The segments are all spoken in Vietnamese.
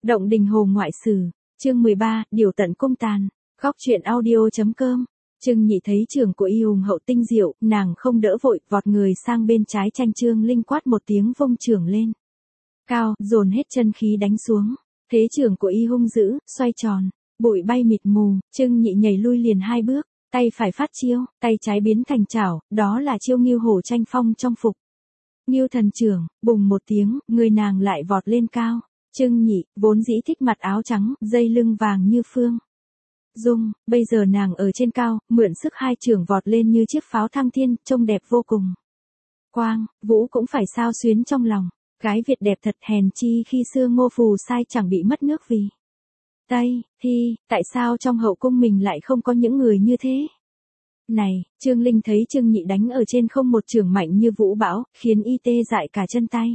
Động Đình Hồ Ngoại Sử, chương 13, Điều tận cung tàn, góc truyện audio.com. Trương Nhị thấy trường của y hùng hậu tinh diệu, nàng không đỡ vội, vọt người sang bên trái tranh Trương Linh quát một tiếng vung trường lên. Cao, dồn hết chân khí đánh xuống. Thế trường của y hung dữ, xoay tròn, bụi bay mịt mù, Trương Nhị nhảy lui liền 2 bước, tay phải phát chiêu, tay trái biến thành chảo, đó là chiêu Ngưu Hổ tranh phong trong phục. Ngưu thần trưởng, bùng một tiếng, người nàng lại vọt lên cao. Trương Nhị, vốn dĩ thích mặc áo trắng, dây lưng vàng như phương dung, bây giờ nàng ở trên cao, mượn sức 2 chưởng vọt lên như chiếc pháo thăng thiên, trông đẹp vô cùng. Quang, Vũ cũng phải xao xuyến trong lòng, gái Việt đẹp thật, hèn chi khi xưa Ngô Phù Sai chẳng bị mất nước vì Tây, thì, tại sao trong hậu cung mình lại không có những người như thế? Này, Trương Linh thấy Trương Nhị đánh ở trên không một chưởng mạnh như vũ bão, khiến y tê dại cả chân tay.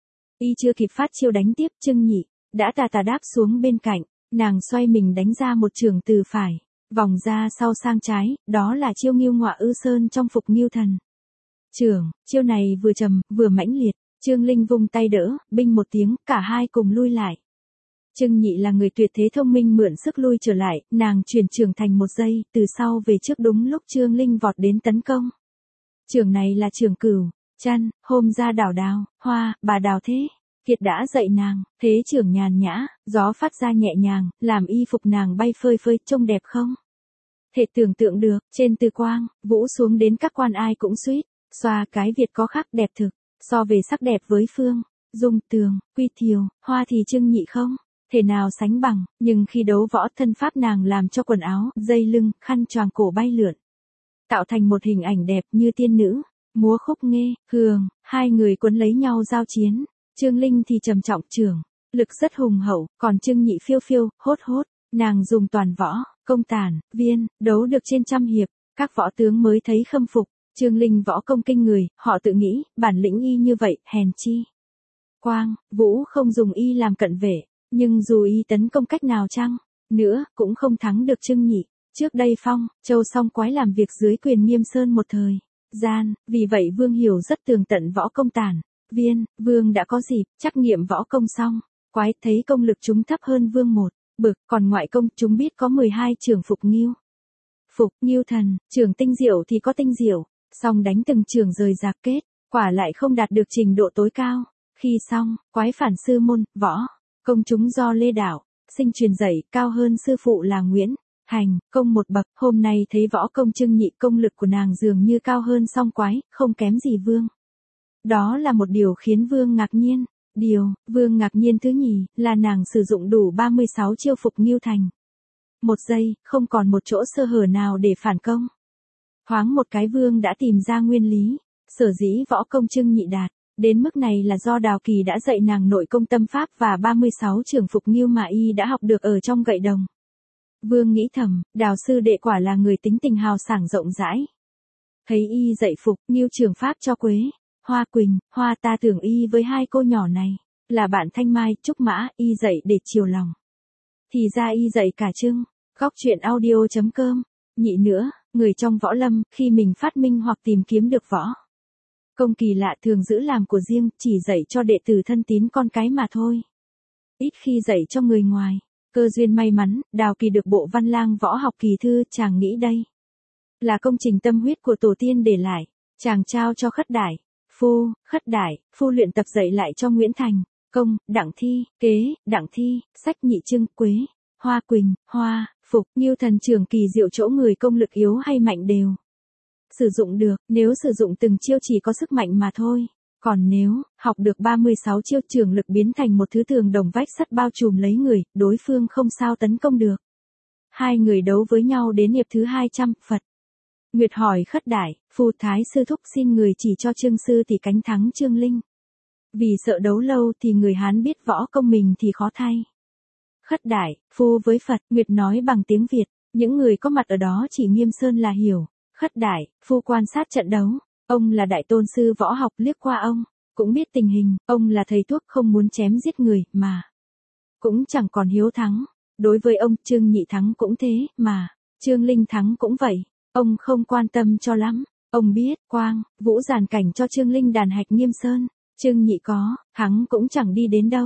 Y chưa kịp phát chiêu đánh tiếp, Trương Nhị đã tà đáp xuống bên cạnh, nàng xoay mình đánh ra một chưởng từ phải, vòng ra sau sang trái, đó là chiêu Ngưu Ngọa Ư Sơn trong phục Ngưu Thần. Chưởng, chiêu này vừa trầm, vừa mãnh liệt, Trương Linh vung tay đỡ, binh một tiếng, cả hai cùng lui lại. Trương Nhị là người tuyệt thế thông minh, mượn sức lui trở lại, nàng chuyển chưởng thành 1 giây, từ sau về trước đúng lúc Trương Linh vọt đến tấn công. Chưởng này là chưởng Cửu Chân, hôm ra đảo đào, hoa, bà đào thế. Kiệt đã dạy nàng, thế chưởng nhàn nhã, gió phát ra nhẹ nhàng, làm y phục nàng bay phơi phới, trông đẹp không? Thể tưởng tượng được, trên Từ Quang, Vũ xuống đến các quan ai cũng suýt, xoa cái Việt có khác đẹp thực, so về sắc đẹp với Phương Dung, Tường, Quy Thiều, Hoa thì Trương Nhị không thể nào sánh bằng, nhưng khi đấu võ thân pháp nàng làm cho quần áo, dây lưng, khăn choàng cổ bay lượn, tạo thành một hình ảnh đẹp như tiên nữ, múa khúc Nghê, Hường, 2 người quấn lấy nhau giao chiến. Trương Linh thì trầm trọng chưởng, lực rất hùng hậu, còn Trương Nhị phiêu phiêu, hốt hốt, nàng dùng toàn võ, công tản, viên, đấu được trên 100 hiệp, các võ tướng mới thấy khâm phục. Trương Linh võ công kinh người, họ tự nghĩ, bản lĩnh y như vậy, hèn chi. Quang, Vũ không dùng y làm cận vệ, nhưng dù y tấn công cách nào chăng nữa, cũng không thắng được Trương Nhị. Trước đây Phong, Châu Song Quái làm việc dưới quyền Nghiêm Sơn một thời gian, vì vậy Vương Hiểu rất tường tận võ công tản. Viên, Vương đã có dịp, trắc nghiệm võ công xong, Quái thấy công lực chúng thấp hơn Vương một bậc, còn ngoại công chúng biết có 12 chưởng phục Ngưu. Phục Ngưu Thần, chưởng tinh diệu thì có tinh diệu, song đánh từng chưởng rời rạc kết, quả lại không đạt được trình độ tối cao. Khi xong, Quái phản sư môn, võ công chúng do Lê Đạo Sinh truyền dạy, cao hơn sư phụ là Nguyễn Hành công 1 bậc, hôm nay thấy võ công Trương Nhị, công lực của nàng dường như cao hơn song Quái, không kém gì Vương. Đó là một điều khiến Vương ngạc nhiên. Điều Vương ngạc nhiên thứ nhì là nàng sử dụng đủ 36 chiêu phục Ngưu thành 1 giây, không còn một chỗ sơ hở nào để phản công. Thoáng một cái Vương đã tìm ra nguyên lý, sở dĩ võ công Trương Nhị đạt đến mức này là do Đào Kỳ đã dạy nàng nội công tâm pháp và 36 chưởng phục Ngưu mà y đã học được ở trong gậy đồng. Vương nghĩ thầm, Đào sư đệ quả là người tính tình hào sảng rộng rãi. Thấy y dạy phục Ngưu trường pháp cho Quế, Hoa Quỳnh, Hoa, ta tưởng y với 2 cô nhỏ này là bạn Thanh Mai, Trúc Mã, y dạy để chiều lòng. Thì ra y dạy cả Trương. Góc truyện audio.com. Nhị nữa, người trong võ lâm, khi mình phát minh hoặc tìm kiếm được võ công kỳ lạ thường giữ làm của riêng, chỉ dạy cho đệ tử thân tín con cái mà thôi. Ít khi dạy cho người ngoài. Cơ duyên may mắn, Đào Kỳ được Bộ Văn Lang Võ Học Kỳ Thư, chàng nghĩ đây là công trình tâm huyết của tổ tiên để lại, chàng trao cho Khất Đại Phu luyện tập dạy lại cho Nguyễn Thành Công, Đặng Thi Kế, Đặng Thi, sách Nhị Trương, Quế, Hoa Quỳnh, Hoa, phục Ngưu thần trường kỳ diệu chỗ người công lực yếu hay mạnh đều sử dụng được, nếu sử dụng từng chiêu chỉ có sức mạnh mà thôi. Còn nếu học được 36 chiêu, trường lực biến thành một thứ tường đồng vách sắt bao trùm lấy người, đối phương không sao tấn công được. 2 người đấu với nhau đến hiệp thứ 200, Phật Nguyệt hỏi Khất Đại, Phu Thái sư thúc xin người chỉ cho Trương sư tỷ cánh thắng Trương Linh. Vì sợ đấu lâu thì người Hán biết võ công mình thì khó thay. Khất Đại, Phu với Phật Nguyệt nói bằng tiếng Việt, những người có mặt ở đó chỉ Nghiêm Sơn là hiểu. Khất Đại, Phu quan sát trận đấu, ông là đại tôn sư võ học, liếc qua ông cũng biết tình hình, ông là thầy thuốc không muốn chém giết người mà cũng chẳng còn hiếu thắng. Đối với ông, Trương Nhị thắng cũng thế, mà Trương Linh thắng cũng vậy. Ông không quan tâm cho lắm. Ông biết, Quang, Vũ giàn cảnh cho Trương Linh đàn hạch Nghiêm Sơn. Trương Nhị có thắng cũng chẳng đi đến đâu.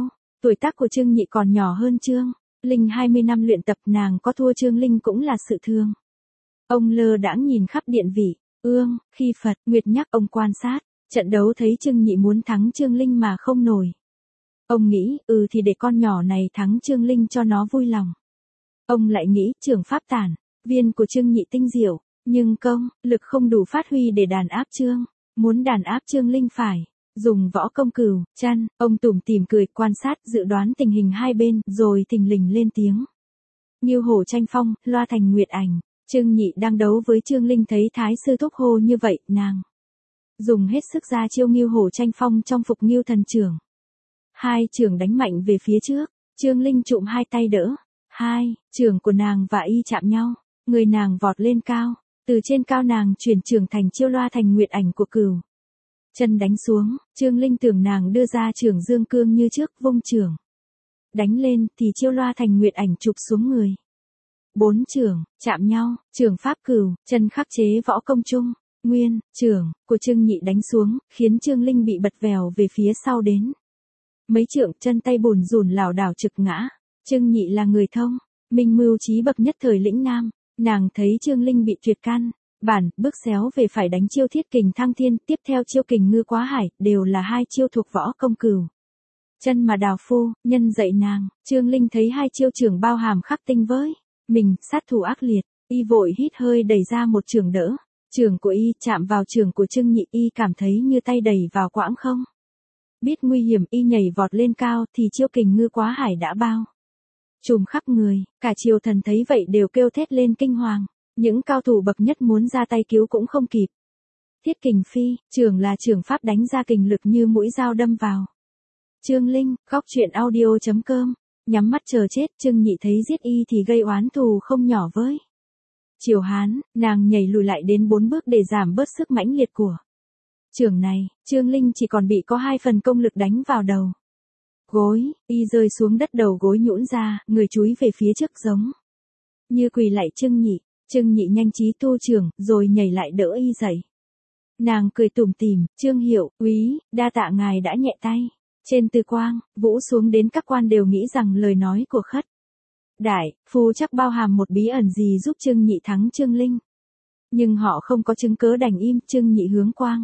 Tuổi tác của Trương Nhị còn nhỏ hơn Trương Linh 20 năm luyện tập, nàng có thua Trương Linh cũng là sự thường. Ông lơ đãng nhìn khắp điện vị, ương, khi Phật, Nguyệt nhắc ông quan sát, trận đấu thấy Trương Nhị muốn thắng Trương Linh mà không nổi. Ông nghĩ, thì để con nhỏ này thắng Trương Linh cho nó vui lòng. Ông lại nghĩ, trưởng pháp tản, viên của Trương Nhị tinh diệu, nhưng công, lực không đủ phát huy để đàn áp Trương. Muốn đàn áp Trương Linh phải dùng võ công cửu chân. Ông tủm tỉm cười quan sát dự đoán tình hình hai bên, rồi thình lình lên tiếng. Ngưu hổ tranh phong, loa thành nguyệt ảnh. Trương Nhị đang đấu với Trương Linh thấy thái sư thúc hô như vậy, nàng dùng hết sức ra chiêu ngưu hổ tranh phong trong phục ngưu thần trưởng. Hai trưởng đánh mạnh về phía trước, Trương Linh trụm hai tay đỡ. Hai trưởng của nàng và y chạm nhau, người nàng vọt lên cao, từ trên cao nàng chuyển trưởng thành chiêu loa thành nguyệt ảnh của cửu chân đánh xuống. Trương Linh tưởng nàng đưa ra trưởng dương cương như trước, vung trưởng đánh lên thì chiêu loa thành nguyệt ảnh chụp xuống người. Bốn trưởng chạm nhau, trưởng pháp cửu chân khắc chế võ công chung. Nguyên trưởng của Trương Nhị đánh xuống, khiến Trương Linh bị bật vèo về phía sau đến mấy trượng, chân tay bùn rùn lảo đảo trực ngã. Trương Nhị là người thông minh mưu trí bậc nhất thời lĩnh nam, nàng thấy Trương Linh bị tuyệt căn bản, bước xéo về phải đánh chiêu thiết kình thăng thiên, tiếp theo chiêu kình ngư quá hải, đều là hai chiêu thuộc võ công cửu chân mà đào phu nhân dạy nàng. Trương Linh thấy hai chiêu trưởng bao hàm khắc tinh với mình, sát thủ ác liệt, y vội hít hơi đẩy ra một trường đỡ. Trường của y chạm vào trường của Trương Nhị, y cảm thấy như tay đẩy vào quãng không. Biết nguy hiểm, y nhảy vọt lên cao thì chiêu kình ngư quá hải đã bao trùm khắp người. Cả triều thần thấy vậy đều kêu thét lên kinh hoàng. Những cao thủ bậc nhất muốn ra tay cứu cũng không kịp. Thiết kình phi, trường là trường pháp đánh ra kình lực như mũi dao đâm vào Trương Linh. Góc truyện audio.com. Nhắm mắt chờ chết. Trương Nhị thấy giết y thì gây oán thù không nhỏ với Triều Hán, nàng nhảy lùi lại đến 4 bước để giảm bớt sức mãnh liệt của trường này. Trương Linh chỉ còn bị có 2 phần công lực đánh vào đầu gối, y rơi xuống đất, đầu gối nhũn ra, người chúi về phía trước giống như quỳ lại Trương Nhị. Trương Nhị nhanh trí thu trường, rồi nhảy lại đỡ y dậy. Nàng cười tủm tỉm, Trương Hiệu, úy, đa tạ ngài đã nhẹ tay. Trên từ Quang, Vũ xuống đến các quan đều nghĩ rằng lời nói của Khất Đại Phu chắc bao hàm một bí ẩn gì giúp Trương Nhị thắng Trương Linh. Nhưng họ không có chứng cớ đành im. Trương Nhị hướng Quang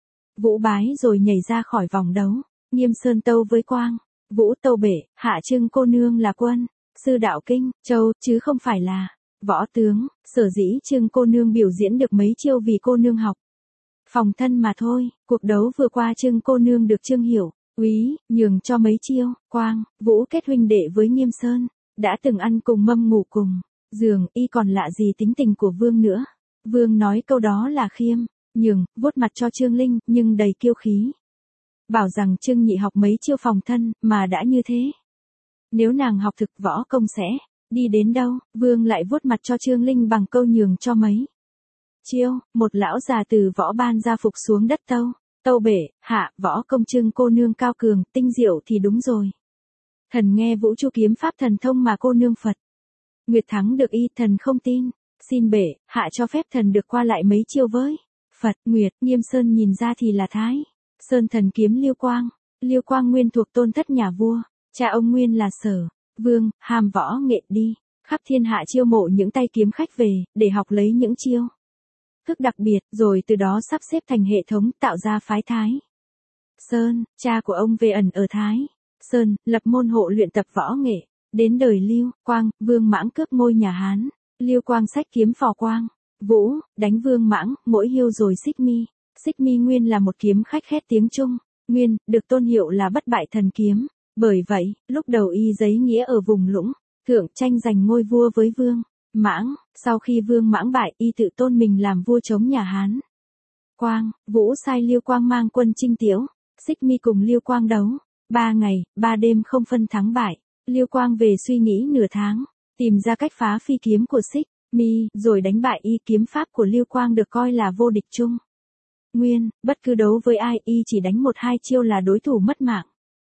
Vũ bái rồi nhảy ra khỏi vòng đấu. Nghiêm Sơn tâu với Quang Vũ, tâu bể, hạ Trương cô nương là quân sư đạo kinh châu, chứ không phải là võ tướng. Sở dĩ Trương cô nương biểu diễn được mấy chiêu vì cô nương học phòng thân mà thôi. Cuộc đấu vừa qua Trương cô nương được Trương Hiểu, úy, nhường cho mấy chiêu. Quang Vũ kết huynh đệ với Nghiêm Sơn, đã từng ăn cùng mâm ngủ cùng giường, y còn lạ gì tính tình của Vương nữa. Vương nói câu đó là khiêm nhường, vuốt mặt cho Trương Linh, nhưng đầy kiêu khí. Bảo rằng Trương Nhị học mấy chiêu phòng thân, mà đã như thế. Nếu nàng học thực võ công sẽ đi đến đâu. Vương lại vuốt mặt cho Trương Linh bằng câu nhường cho mấy chiêu. Một lão già từ võ ban ra phục xuống đất tâu bể, hạ, võ công Trương cô nương cao cường, tinh diệu thì đúng rồi. Thần nghe Vũ Chu kiếm pháp thần thông mà cô nương Phật Nguyệt thắng được y, thần không tin. Xin bể, hạ cho phép thần được qua lại mấy chiêu với Phật Nguyệt. Nghiêm Sơn nhìn ra thì là Thái Sơn thần kiếm Liêu Quang. Liêu Quang nguyên thuộc tôn thất nhà vua, cha ông nguyên là Sở Vương, hàm võ nghệ đi khắp thiên hạ chiêu mộ những tay kiếm khách về, để học lấy những chiêu thức đặc biệt, rồi từ đó sắp xếp thành hệ thống, tạo ra phái Thái Sơn. Cha của ông về ẩn ở Thái Sơn, lập môn hộ luyện tập võ nghệ. Đến đời Liêu Quang, Vương Mãng cướp ngôi nhà Hán. Liêu Quang xách kiếm phò Quang Vũ, đánh Vương Mãng, mỗi hiêu rồi xích mi. Xích mi nguyên là một kiếm khách khét tiếng Trung Nguyên, được tôn hiệu là bất bại thần kiếm. Bởi vậy, lúc đầu y giấy nghĩa ở vùng lũng thượng tranh giành ngôi vua với Vương Mãng. Sau khi Vương Mãng bại, y tự tôn mình làm vua chống nhà Hán. Quang Vũ sai Liêu Quang mang quân chinh Tiễu. Xích mi cùng Liêu Quang đấu 3 ngày, 3 đêm không phân thắng bại. Liêu Quang về suy nghĩ nửa tháng, tìm ra cách phá phi kiếm của Xích mi, rồi đánh bại y. Kiếm pháp của Liêu Quang được coi là vô địch chung Nguyên, bất cứ đấu với ai, y chỉ đánh 1-2 chiêu là đối thủ mất mạng.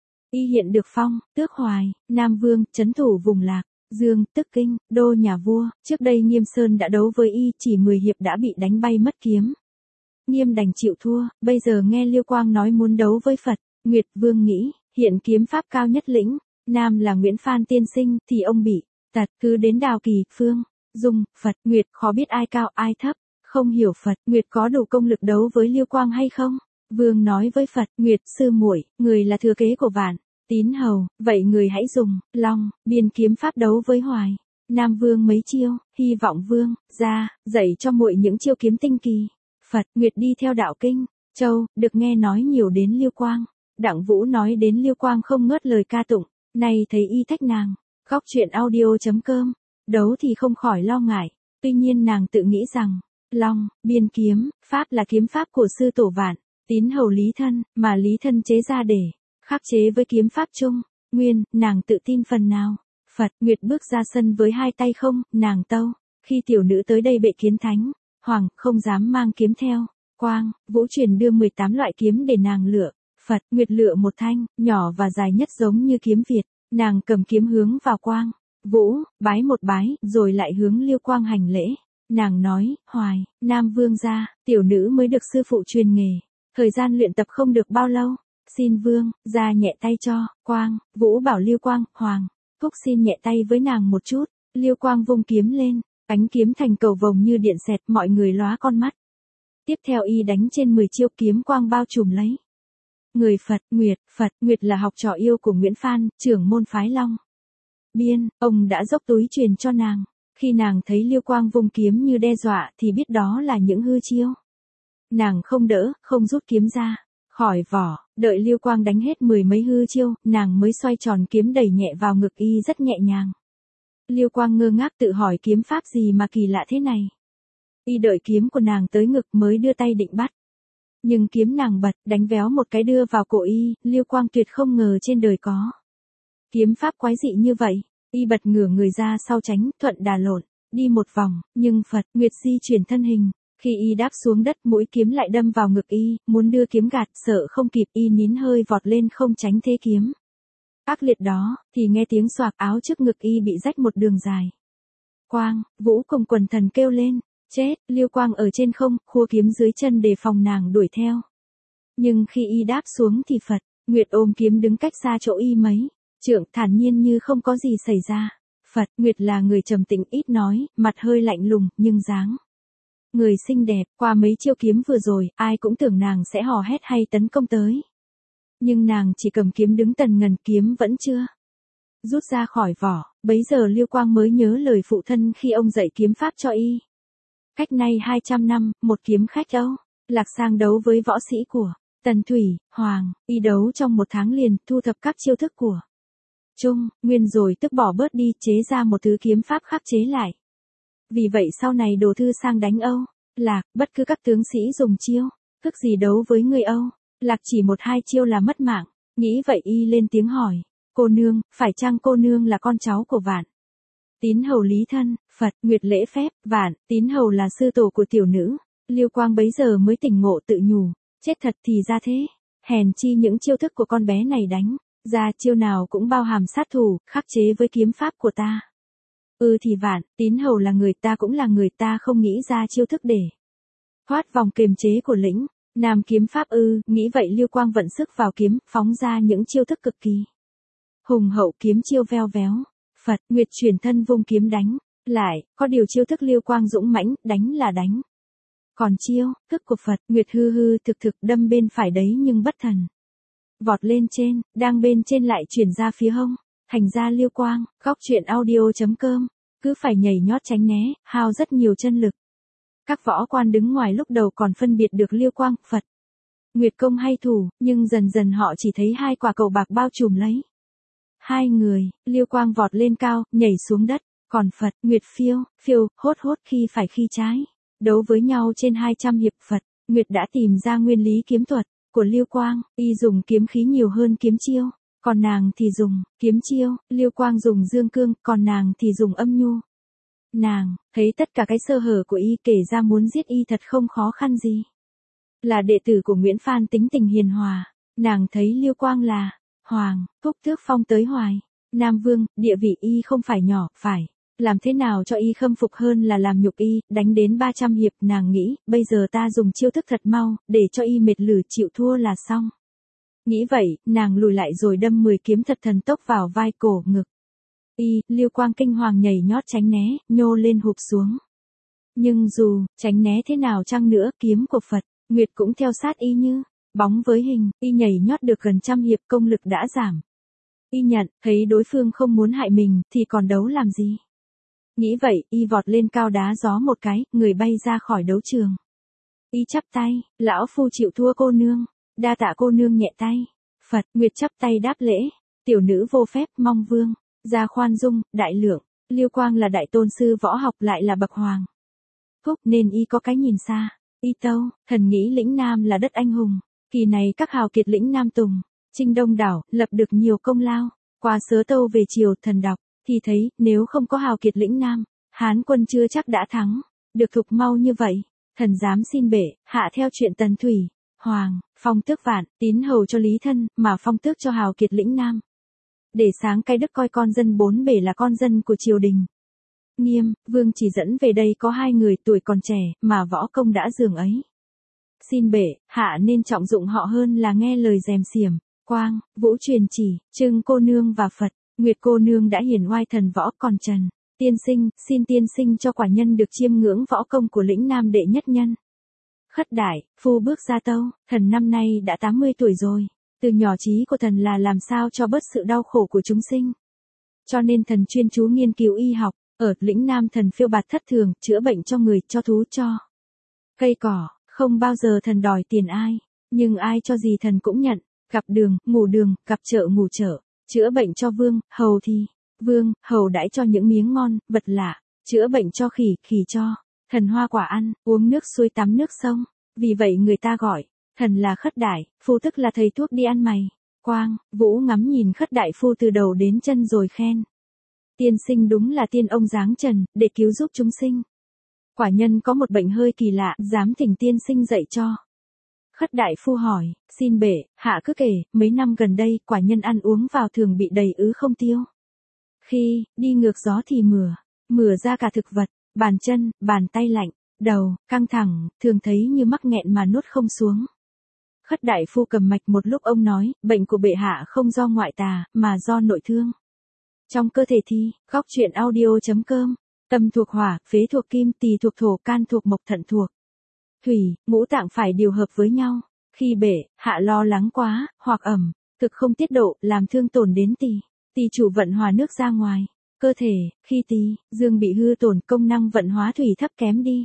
Y hiện được phong tước Hoài, Nam Vương, trấn thủ vùng Lạc Dương, tức Kinh, đô nhà vua. Trước đây Nghiêm Sơn đã đấu với y, chỉ 10 hiệp đã bị đánh bay mất kiếm. Nghiêm đành chịu thua. Bây giờ nghe Liêu Quang nói muốn đấu với Phật Nguyệt, Vương nghĩ, hiện kiếm pháp cao nhất lĩnh nam là Nguyễn Phan tiên sinh, thì ông bị tật, cứ đến Đào Kỳ, Phương, Dung, Phật, Nguyệt khó biết ai cao ai thấp, không hiểu Phật, Nguyệt có đủ công lực đấu với Liêu Quang hay không? Vương nói với Phật, Nguyệt sư muội, người là thừa kế của Vạn Tín Hầu, vậy người hãy dùng Long, Biên kiếm pháp đấu với Hoài Nam Vương mấy chiêu, hy vọng Vương ra dạy cho muội những chiêu kiếm tinh kỳ. Phật, Nguyệt đi theo đạo kinh Châu, được nghe nói nhiều đến Liêu Quang. Đặng Vũ nói đến Liêu Quang không ngớt lời ca tụng, nay thấy y thách nàng. Góc truyện audio.com, đấu thì không khỏi lo ngại, tuy nhiên nàng tự nghĩ rằng, Long, Biên kiếm, pháp là kiếm pháp của sư tổ Vạn Tín Hầu Lý Thân, mà Lý Thân chế ra để khắc chế với kiếm pháp chung. Nguyên, nàng tự tin phần nào. Phật, Nguyệt bước ra sân với hai tay không, nàng tâu, khi tiểu nữ tới đây bệ kiến thánh, hoàng, không dám mang kiếm theo. Quang, Vũ truyền đưa 18 loại kiếm để nàng lựa. Phật, Nguyệt lựa một thanh, nhỏ và dài nhất giống như kiếm Việt, nàng cầm kiếm hướng vào Quang, Vũ, bái một bái, rồi lại hướng Liêu Quang hành lễ. Nàng nói, Hoài, Nam Vương gia, tiểu nữ mới được sư phụ truyền nghề, thời gian luyện tập không được bao lâu, xin Vương gia nhẹ tay cho. Quang, Vũ bảo Liêu Quang, Hoàng, Phúc xin nhẹ tay với nàng một chút. Liêu Quang vung kiếm lên, ánh kiếm thành cầu vồng như điện xẹt, mọi người lóa con mắt. Tiếp theo y đánh trên 10 chiêu, kiếm quang bao trùm lấy người Phật. Nguyệt là học trò yêu của Nguyễn Phan, trưởng môn phái Long Biên, ông đã dốc túi truyền cho nàng. Khi nàng thấy Liêu Quang vung kiếm như đe dọa thì biết đó là những hư chiêu. Nàng không đỡ, không rút kiếm ra khỏi vỏ, đợi Liêu Quang đánh hết 10 mấy hư chiêu, nàng mới xoay tròn kiếm đẩy nhẹ vào ngực y rất nhẹ nhàng. Liêu Quang ngơ ngác tự hỏi kiếm pháp gì mà kỳ lạ thế này. Y đợi kiếm của nàng tới ngực mới đưa tay định bắt. Nhưng kiếm nàng bật, đánh véo một cái đưa vào cổ y, Liêu Quang tuyệt không ngờ trên đời có kiếm pháp quái dị như vậy. Y bật ngửa người ra sau tránh, thuận đà lộn, đi một vòng, nhưng Phật, Nguyệt di chuyển thân hình. Khi y đáp xuống đất, mũi kiếm lại đâm vào ngực y, muốn đưa kiếm gạt, sợ không kịp, y nín hơi vọt lên không tránh thế kiếm. Ác liệt đó, thì nghe tiếng xoạc, áo trước ngực y bị rách một đường dài. Quang, Vũ cùng quần thần kêu lên, chết. Liêu Quang ở trên không, khua kiếm dưới chân để phòng nàng đuổi theo. Nhưng khi y đáp xuống thì Phật, Nguyệt ôm kiếm đứng cách xa chỗ y mấy trượng, thản nhiên như không có gì xảy ra. Phật, Nguyệt là người trầm tĩnh ít nói, mặt hơi lạnh lùng, nhưng dáng người xinh đẹp. Qua mấy chiêu kiếm vừa rồi, ai cũng tưởng nàng sẽ hò hét hay tấn công tới. Nhưng nàng chỉ cầm kiếm đứng tần ngần, kiếm vẫn chưa rút ra khỏi vỏ. Bấy giờ Liêu Quang mới nhớ lời phụ thân khi ông dạy kiếm pháp cho y. Cách nay 200 năm, một kiếm khách Âu Lạc sang đấu với võ sĩ của Tần Thủy, Hoàng, y đấu trong 1 tháng liền, thu thập các chiêu thức của Trung, Nguyên rồi tức bỏ bớt đi, chế ra một thứ kiếm pháp khắc chế lại. Vì vậy sau này Đồ Thư sang đánh Âu Lạc, bất cứ các tướng sĩ dùng chiêu thức gì đấu với người Âu Lạc chỉ 1-2 chiêu là mất mạng. Nghĩ vậy y lên tiếng hỏi, cô nương, phải chăng cô nương là con cháu của Vạn Tín Hầu Lý Thân? Phật, Nguyệt lễ phép, Vạn Tín Hầu là sư tổ của tiểu nữ. Liêu Quang bấy giờ mới tỉnh ngộ tự nhủ, chết thật thì ra thế, hèn chi những chiêu thức của con bé này đánh ra chiêu nào cũng bao hàm sát thủ, khắc chế với kiếm pháp của ta. Thì Vạn Tín Hầu là người, ta cũng là người, ta không nghĩ ra chiêu thức để thoát vòng kiềm chế của lĩnh Nam kiếm pháp. Nghĩ vậy Liêu Quang vận sức vào kiếm, phóng ra những chiêu thức cực kỳ hùng hậu, kiếm chiêu veo véo. Phật, Nguyệt chuyển thân vung kiếm đánh lại, có điều chiêu thức Liêu Quang dũng mãnh, đánh là đánh. Còn chiêu thức của Phật, Nguyệt hư hư thực thực đâm bên phải đấy nhưng bất thần. Vọt lên trên, đang bên trên lại chuyển ra phía hông. Thành ra Liêu Quang, góc truyện audio.com, cứ phải nhảy nhót tránh né, hao rất nhiều chân lực. Các võ quan đứng ngoài lúc đầu còn phân biệt được Liêu Quang, Phật, Nguyệt công hay thủ, nhưng dần dần họ chỉ thấy 2 quả cầu bạc bao trùm lấy hai người. Liêu Quang vọt lên cao, nhảy xuống đất, còn Phật, Nguyệt phiêu, hốt khi phải khi trái. Đấu với nhau trên 200 hiệp. Phật, Nguyệt đã tìm ra nguyên lý kiếm thuật của Liêu Quang, y dùng kiếm khí nhiều hơn kiếm chiêu, còn nàng thì dùng kiếm chiêu. Liêu Quang dùng dương cương, còn nàng thì dùng âm nhu. Nàng thấy tất cả cái sơ hở của y, kể ra muốn giết y thật không khó khăn gì. Là đệ tử của Nguyễn Phan tính tình hiền hòa, nàng thấy Liêu Quang là Hoàng, Phúc tước phong tới Hoài Nam Vương, địa vị y không phải nhỏ, phải làm thế nào cho y khâm phục hơn là làm nhục y. Đánh đến 300 hiệp, nàng nghĩ, bây giờ ta dùng chiêu thức thật mau, để cho y mệt lử chịu thua là xong. Nghĩ vậy, nàng lùi lại rồi đâm 10 kiếm thật thần tốc vào vai cổ ngực. Lưu quang kinh hoàng nhảy nhót tránh né, nhô lên hụp xuống. Nhưng dù tránh né thế nào chăng nữa, kiếm của Phật Nguyệt cũng theo sát như bóng với hình, nhảy nhót được gần trăm hiệp công lực đã giảm. Nhận, thấy đối phương không muốn hại mình, thì còn đấu làm gì? Nghĩ vậy, vọt lên cao đá gió một cái, người bay ra khỏi đấu trường. Chắp tay, lão phu chịu thua cô nương, đa tạ cô nương nhẹ tay. Phật Nguyệt chắp tay đáp lễ, tiểu nữ vô phép, mong vương ra khoan dung, đại lượng. Lưu Quang là đại tôn sư võ học, lại là bậc hoàng thúc, nên có cái nhìn xa. Tâu, thần nghĩ lĩnh Nam là đất anh hùng, kỳ này các hào kiệt lĩnh Nam Tùng chinh đông đảo, lập được nhiều công lao. Qua sớ tâu về chiều, thần đọc thì thấy, nếu không có hào kiệt lĩnh Nam, Hán quân chưa chắc đã thắng được thục mau như vậy. Thần dám xin bệ hạ theo chuyện Tần Thủy Hoàng phong tước vạn, tín hầu cho Lý Thân, mà phong tước cho hào kiệt lĩnh Nam, để sáng cái đức coi con dân bốn bể là con dân của triều đình. Nghiêm, vương chỉ dẫn về đây có 2 người tuổi còn trẻ, mà võ công đã dường ấy. Xin bệ hạ nên trọng dụng họ hơn là nghe lời dèm xiểm. Quang, Vũ truyền chỉ, Trưng cô nương và Phật Nguyệt cô nương đã hiển oai thần võ, còn Trần tiên sinh, xin tiên sinh cho quả nhân được chiêm ngưỡng võ công của lĩnh Nam đệ nhất nhân. Khất đại, phu bước ra tâu, thần năm nay đã 80 tuổi rồi. Từ nhỏ chí của thần là làm sao cho bớt sự đau khổ của chúng sinh. Cho nên thần chuyên chú nghiên cứu y học, ở lĩnh Nam thần phiêu bạt thất thường, chữa bệnh cho người, cho thú, cho cây cỏ, không bao giờ thần đòi tiền ai, nhưng ai cho gì thần cũng nhận, gặp đường, gặp chợ ngủ chợ, chữa bệnh cho vương, hầu thì, vương, hầu đãi cho những miếng ngon, vật lạ, chữa bệnh cho khỉ, khỉ cho thần hoa quả ăn, uống nước suối tắm nước sông, vì vậy người ta gọi thần là Khất đại, phu tức là thầy thuốc đi ăn mày. Quang, Vũ ngắm nhìn Khất đại phu từ đầu đến chân rồi khen. Tiên sinh đúng là tiên ông giáng trần, để cứu giúp chúng sinh. Quả nhân có một bệnh hơi kỳ lạ, dám thỉnh tiên sinh dạy cho. Khất đại phu hỏi, xin bệ hạ cứ kể, mấy năm gần đây, quả nhân ăn uống vào thường bị đầy ứ không tiêu. Khi đi ngược gió thì mửa ra cả thực vật, bàn chân, bàn tay lạnh, đầu, căng thẳng, thường thấy như mắc nghẹn mà nuốt không xuống. Khất đại phu cầm mạch một lúc, ông nói, bệnh của bệ hạ không do ngoại tà, mà do nội thương trong cơ thể thi. Góc truyện audio.com. Tâm thuộc hỏa, phế thuộc kim, tỳ thuộc thổ, can thuộc mộc, thận thuộc thủy, ngũ tạng phải điều hợp với nhau. Khi bệ hạ lo lắng quá, hoặc thực không tiết độ, làm thương tổn đến tỳ chủ vận hòa nước ra ngoài cơ thể. Khi tỳ dương bị hư tổn, công năng vận hóa thủy thấp kém đi.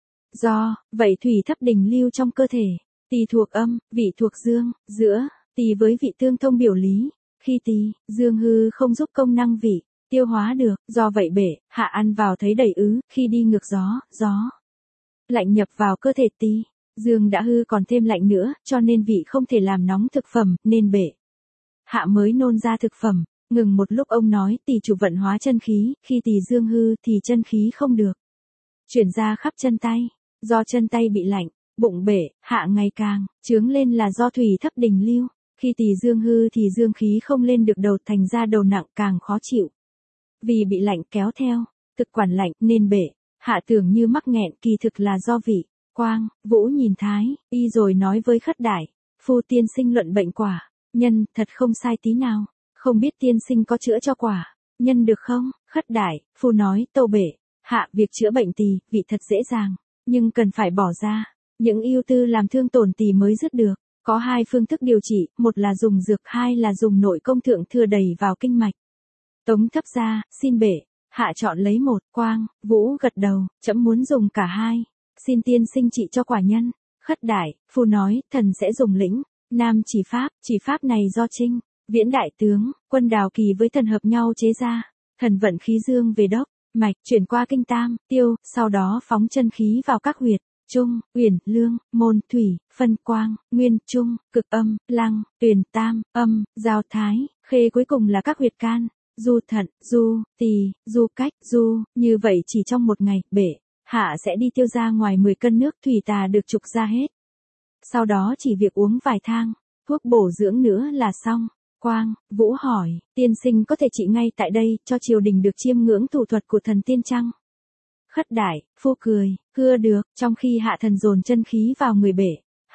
Do vậy thủy thấp đình lưu trong cơ thể. Tỳ thuộc âm, vị thuộc dương, giữa tỳ với vị tương thông biểu lý. Khi tỳ dương hư không giúp công năng vị tiêu hóa được, do vậy bệ hạ ăn vào thấy đầy ứ. Khi đi ngược gió lạnh nhập vào cơ thể, tỳ dương đã hư còn thêm lạnh nữa, cho nên vị không thể làm nóng thực phẩm, nên bệ hạ mới nôn ra thực phẩm. Ngừng một lúc, ông nói, tỳ chủ vận hóa chân khí, khi tỳ dương hư thì chân khí không được chuyển ra khắp chân tay. Do chân tay bị lạnh, bụng bệ hạ ngày càng chướng lên là do thủy thấp đình lưu. Khi tỳ dương hư thì dương khí không lên được đầu, thành ra đầu nặng càng khó chịu. Vì bị lạnh kéo theo thực quản lạnh, nên bệ hạ tưởng như mắc nghẹn, kỳ thực là do vị. Quang, Vũ nhìn Thái y rồi nói với Khất đại phu, tiên sinh luận bệnh quả nhân thật không sai tí nào, không biết tiên sinh có chữa cho quả nhân được không? Khất đại phu nói, tâu bệ hạ, việc chữa bệnh tỳ vị thật dễ dàng, nhưng cần phải bỏ ra những ưu tư làm thương tổn tỳ mới dứt được. Có 2 phương thức điều trị, một là dùng dược, 2 là dùng nội công thượng thừa đầy vào kinh mạch. Tống thấp ra, xin bệ hạ chọn lấy một. Quang, Vũ gật đầu, trẫm muốn dùng cả 2. Xin tiên sinh trị cho quả nhân. Khất đại phu nói, thần sẽ dùng lĩnh Nam chỉ pháp này do Trinh Viễn đại tướng Quân Đào Kỳ với thần hợp nhau chế ra. Thần vận khí dương về đốc mạch, chuyển qua kinh tam, tiêu, sau đó phóng chân khí vào các huyệt Trung, Uyển, Lương, Môn, Thủy, Phân, Quang, Nguyên, Trung, Cực, Âm, Lăng, Tuyền, Tam, Âm, Giao, Thái, Khê, cuối cùng là các huyệt can, Du, Thận, Du, Tỳ, Du, Cách, Du. Như vậy chỉ trong một ngày, bệ hạ sẽ đi tiêu ra ngoài 10 cân nước thủy tà được trục ra hết. Sau đó chỉ việc uống vài thang thuốc bổ dưỡng nữa là xong. Quang, Vũ hỏi, tiên sinh có thể trị ngay tại đây, cho triều đình được chiêm ngưỡng thủ thuật của thần tiên chăng? Khất đại phu cười, thưa được. Trong khi hạ thần dồn chân khí vào người bệ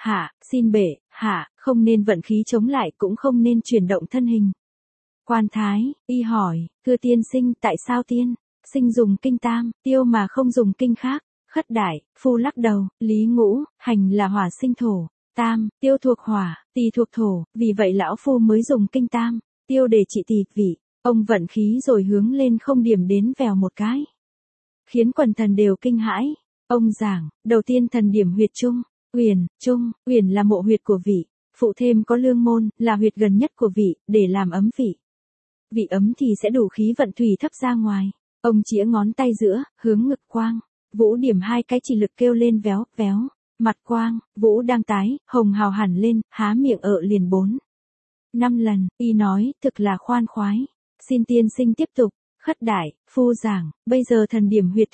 hạ, xin bệ, hạ, không nên vận khí chống lại cũng không nên chuyển động thân hình. Quan thái, y hỏi, thưa tiên sinh tại sao tiên sinh dùng kinh tam, tiêu mà không dùng kinh khác? Khất đại, phu lắc đầu, lý ngũ, hành là hỏa sinh thổ, tam, tiêu thuộc hỏa, tỳ thuộc thổ, vì vậy lão phu mới dùng kinh tam, tiêu để trị tỳ vị. Ông vận khí rồi hướng lên không điểm đến vèo một cái, khiến quần thần đều kinh hãi. Ông giảng, đầu tiên thần điểm huyệt trung, uyển là mộ huyệt của vị, phụ thêm có lương môn, là huyệt gần nhất của vị, để làm ấm vị. Vị ấm thì sẽ đủ khí vận thủy thấp ra ngoài. Ông chĩa ngón tay giữa, hướng ngực Quang, Vũ điểm 2 cái chỉ lực kêu lên véo, véo. Mặt Quang, Vũ đang tái, hồng hào hẳn lên, há miệng liền 4-5 lần, y nói, thực là khoan khoái. Xin tiên sinh tiếp tục. Khất đại, phu giảng, bây giờ thần điểm huyệt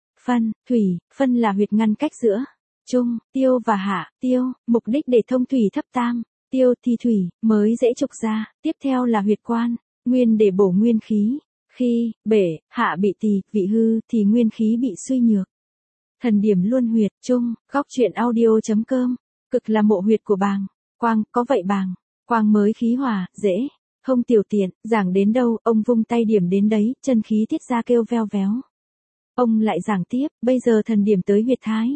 phân là huyệt ngăn cách giữa trung, tiêu và hạ, tiêu, mục đích để thông thủy thấp tam, tiêu thì thủy, mới dễ trục ra, tiếp theo là huyệt quan, nguyên để bổ nguyên khí, khi, bể, hạ bị tỳ, vị hư, thì nguyên khí bị suy nhược. Thần điểm luân huyệt, trung, góc truyện audio.com, cực là mộ huyệt của bàng, Quang, có vậy bàng, Quang mới khí hòa, dễ. Không tiểu tiện, giảng đến đâu, ông vung tay điểm đến đấy, chân khí tiết ra kêu veo véo. Ông lại giảng tiếp, bây giờ thần điểm tới huyệt thái,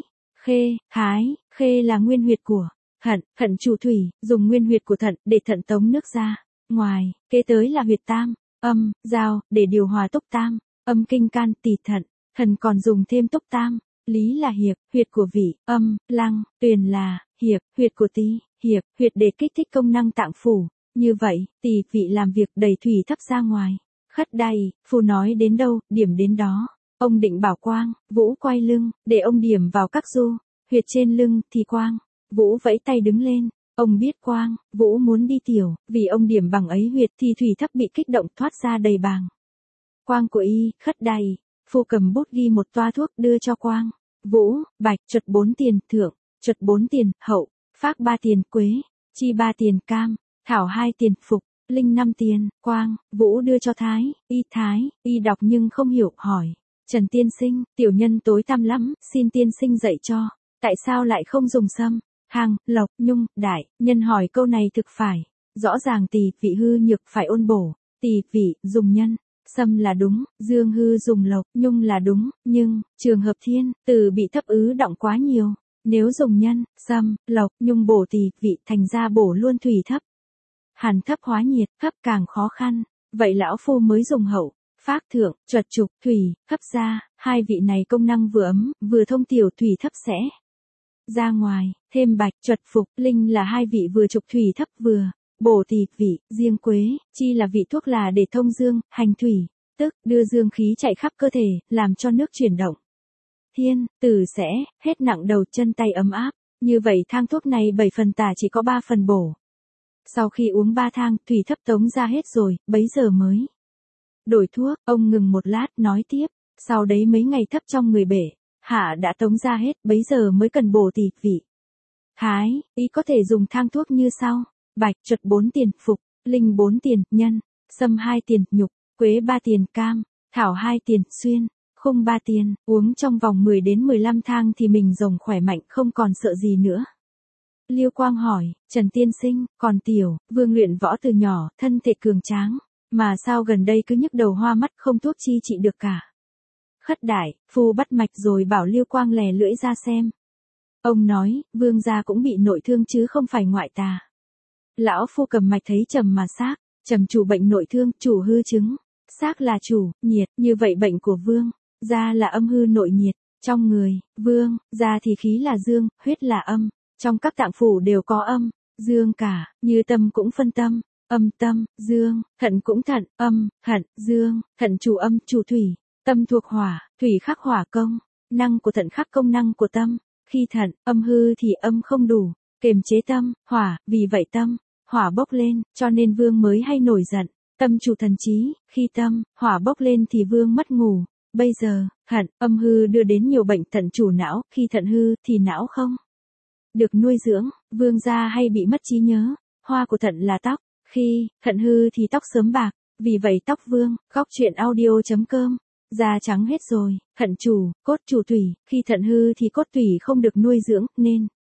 khê là nguyên huyệt của thận chủ thủy, dùng nguyên huyệt của thận để thận tống nước ra ngoài, kế tới là huyệt tam, giao, để điều hòa túc tam, âm kinh can tỳ thận, thần còn dùng thêm túc tam, lý là hiệp, huyệt của vị, lăng, tuyền là hiệp, huyệt của tý, hiệp, huyệt để kích thích công năng tạng phủ. Như vậy, tỳ vị làm việc đẩy thủy thấp ra ngoài. Khất đại, phu nói đến đâu, điểm đến đó. Ông định bảo Quang, Vũ quay lưng, để ông điểm vào các du, huyệt trên lưng, thì Quang, Vũ vẫy tay đứng lên. Ông biết Quang, Vũ muốn đi tiểu, vì ông điểm bằng ấy huyệt thì thủy thấp bị kích động thoát ra đầy bàng. Quang của y, khất đại, phu cầm bút ghi một toa thuốc đưa cho Quang, Vũ, bạch, chuột 4 tiền, thượng, chuột 4 tiền, hậu, phác 3 tiền, quế, chi 3 tiền, cam. Thảo 2 tiền, phục, linh 5 tiền, Quang, Vũ đưa cho Thái, y đọc nhưng không hiểu, hỏi. Trần tiên sinh, tiểu nhân tối tăm lắm, xin tiên sinh dạy cho, tại sao lại không dùng sâm, hằng, lộc, nhung, đại, nhân hỏi câu này thực phải. Rõ ràng tỳ vị hư nhược phải ôn bổ, tỳ vị, dùng nhân, sâm là đúng, dương hư dùng lộc, nhung là đúng, nhưng, trường hợp thiên, từ bị thấp ứ động quá nhiều. Nếu dùng nhân, sâm, lộc, nhung bổ tỳ vị thành ra bổ luôn thủy thấp. Hàn thấp hóa nhiệt, thấp càng khó khăn, vậy lão phu mới dùng hậu, phác thượng, chuột trục, thủy, thấp ra, 2 vị này công năng vừa ấm, vừa thông tiểu thủy thấp sẽ ra ngoài, thêm bạch, chuột phục, linh là 2 vị vừa trục thủy thấp vừa bổ tỳ vị, riêng quế, chi là vị thuốc là để thông dương, hành thủy, tức đưa dương khí chạy khắp cơ thể, làm cho nước chuyển động. Thiên, tử sẽ hết nặng đầu chân tay ấm áp, như vậy thang thuốc này 7 phần tả chỉ có 3 phần bổ. Sau khi uống 3 thang, thủy thấp tống ra hết rồi, bấy giờ mới đổi thuốc. Ông ngừng một lát, nói tiếp, sau đấy mấy ngày thấp trong người bể, hạ đã tống ra hết, bấy giờ mới cần bổ tỳ vị. Thái, ý có thể dùng thang thuốc như sau, bạch, chuột 4 tiền, phục, linh 4 tiền, nhân, sâm 2 tiền, nhục, quế 3 tiền, cam, thảo 2 tiền, xuyên, khung 3 tiền, uống trong vòng 10 đến 15 thang thì mình rồng khỏe mạnh không còn sợ gì nữa. Liêu Quang hỏi, Trần tiên sinh, còn tiểu, vương luyện võ từ nhỏ, thân thể cường tráng, mà sao gần đây cứ nhức đầu hoa mắt không thuốc chi trị được cả. Khất đại, phu bắt mạch rồi bảo Liêu Quang lè lưỡi ra xem. Ông nói, vương gia cũng bị nội thương chứ không phải ngoại tà. Lão phu cầm mạch thấy trầm mà xác, trầm chủ bệnh nội thương, chủ hư chứng, xác là chủ, nhiệt, như vậy bệnh của vương, gia là âm hư nội nhiệt, trong người, vương, gia thì khí là dương, huyết là âm. Trong các tạng phủ đều có âm, dương cả, như tâm cũng phân tâm, âm tâm, dương, thận cũng thận, âm, thận, dương, thận chủ âm, chủ thủy, tâm thuộc hỏa, thủy khắc hỏa công, năng của thận khắc công năng của tâm, khi thận, âm hư thì âm không đủ, kiềm chế tâm, hỏa, vì vậy tâm, hỏa bốc lên, cho nên vương mới hay nổi giận, tâm chủ thần trí, khi tâm, hỏa bốc lên thì vương mất ngủ, bây giờ, thận, âm hư đưa đến nhiều bệnh thận chủ não, khi thận hư thì não không được nuôi dưỡng, vương gia hay bị mất trí nhớ, hoa của thận là tóc, khi thận hư thì tóc sớm bạc, vì vậy tóc vương, góc truyện audio.com, da trắng hết rồi, thận chủ, cốt chủ thủy, khi thận hư thì cốt thủy không được nuôi dưỡng, nên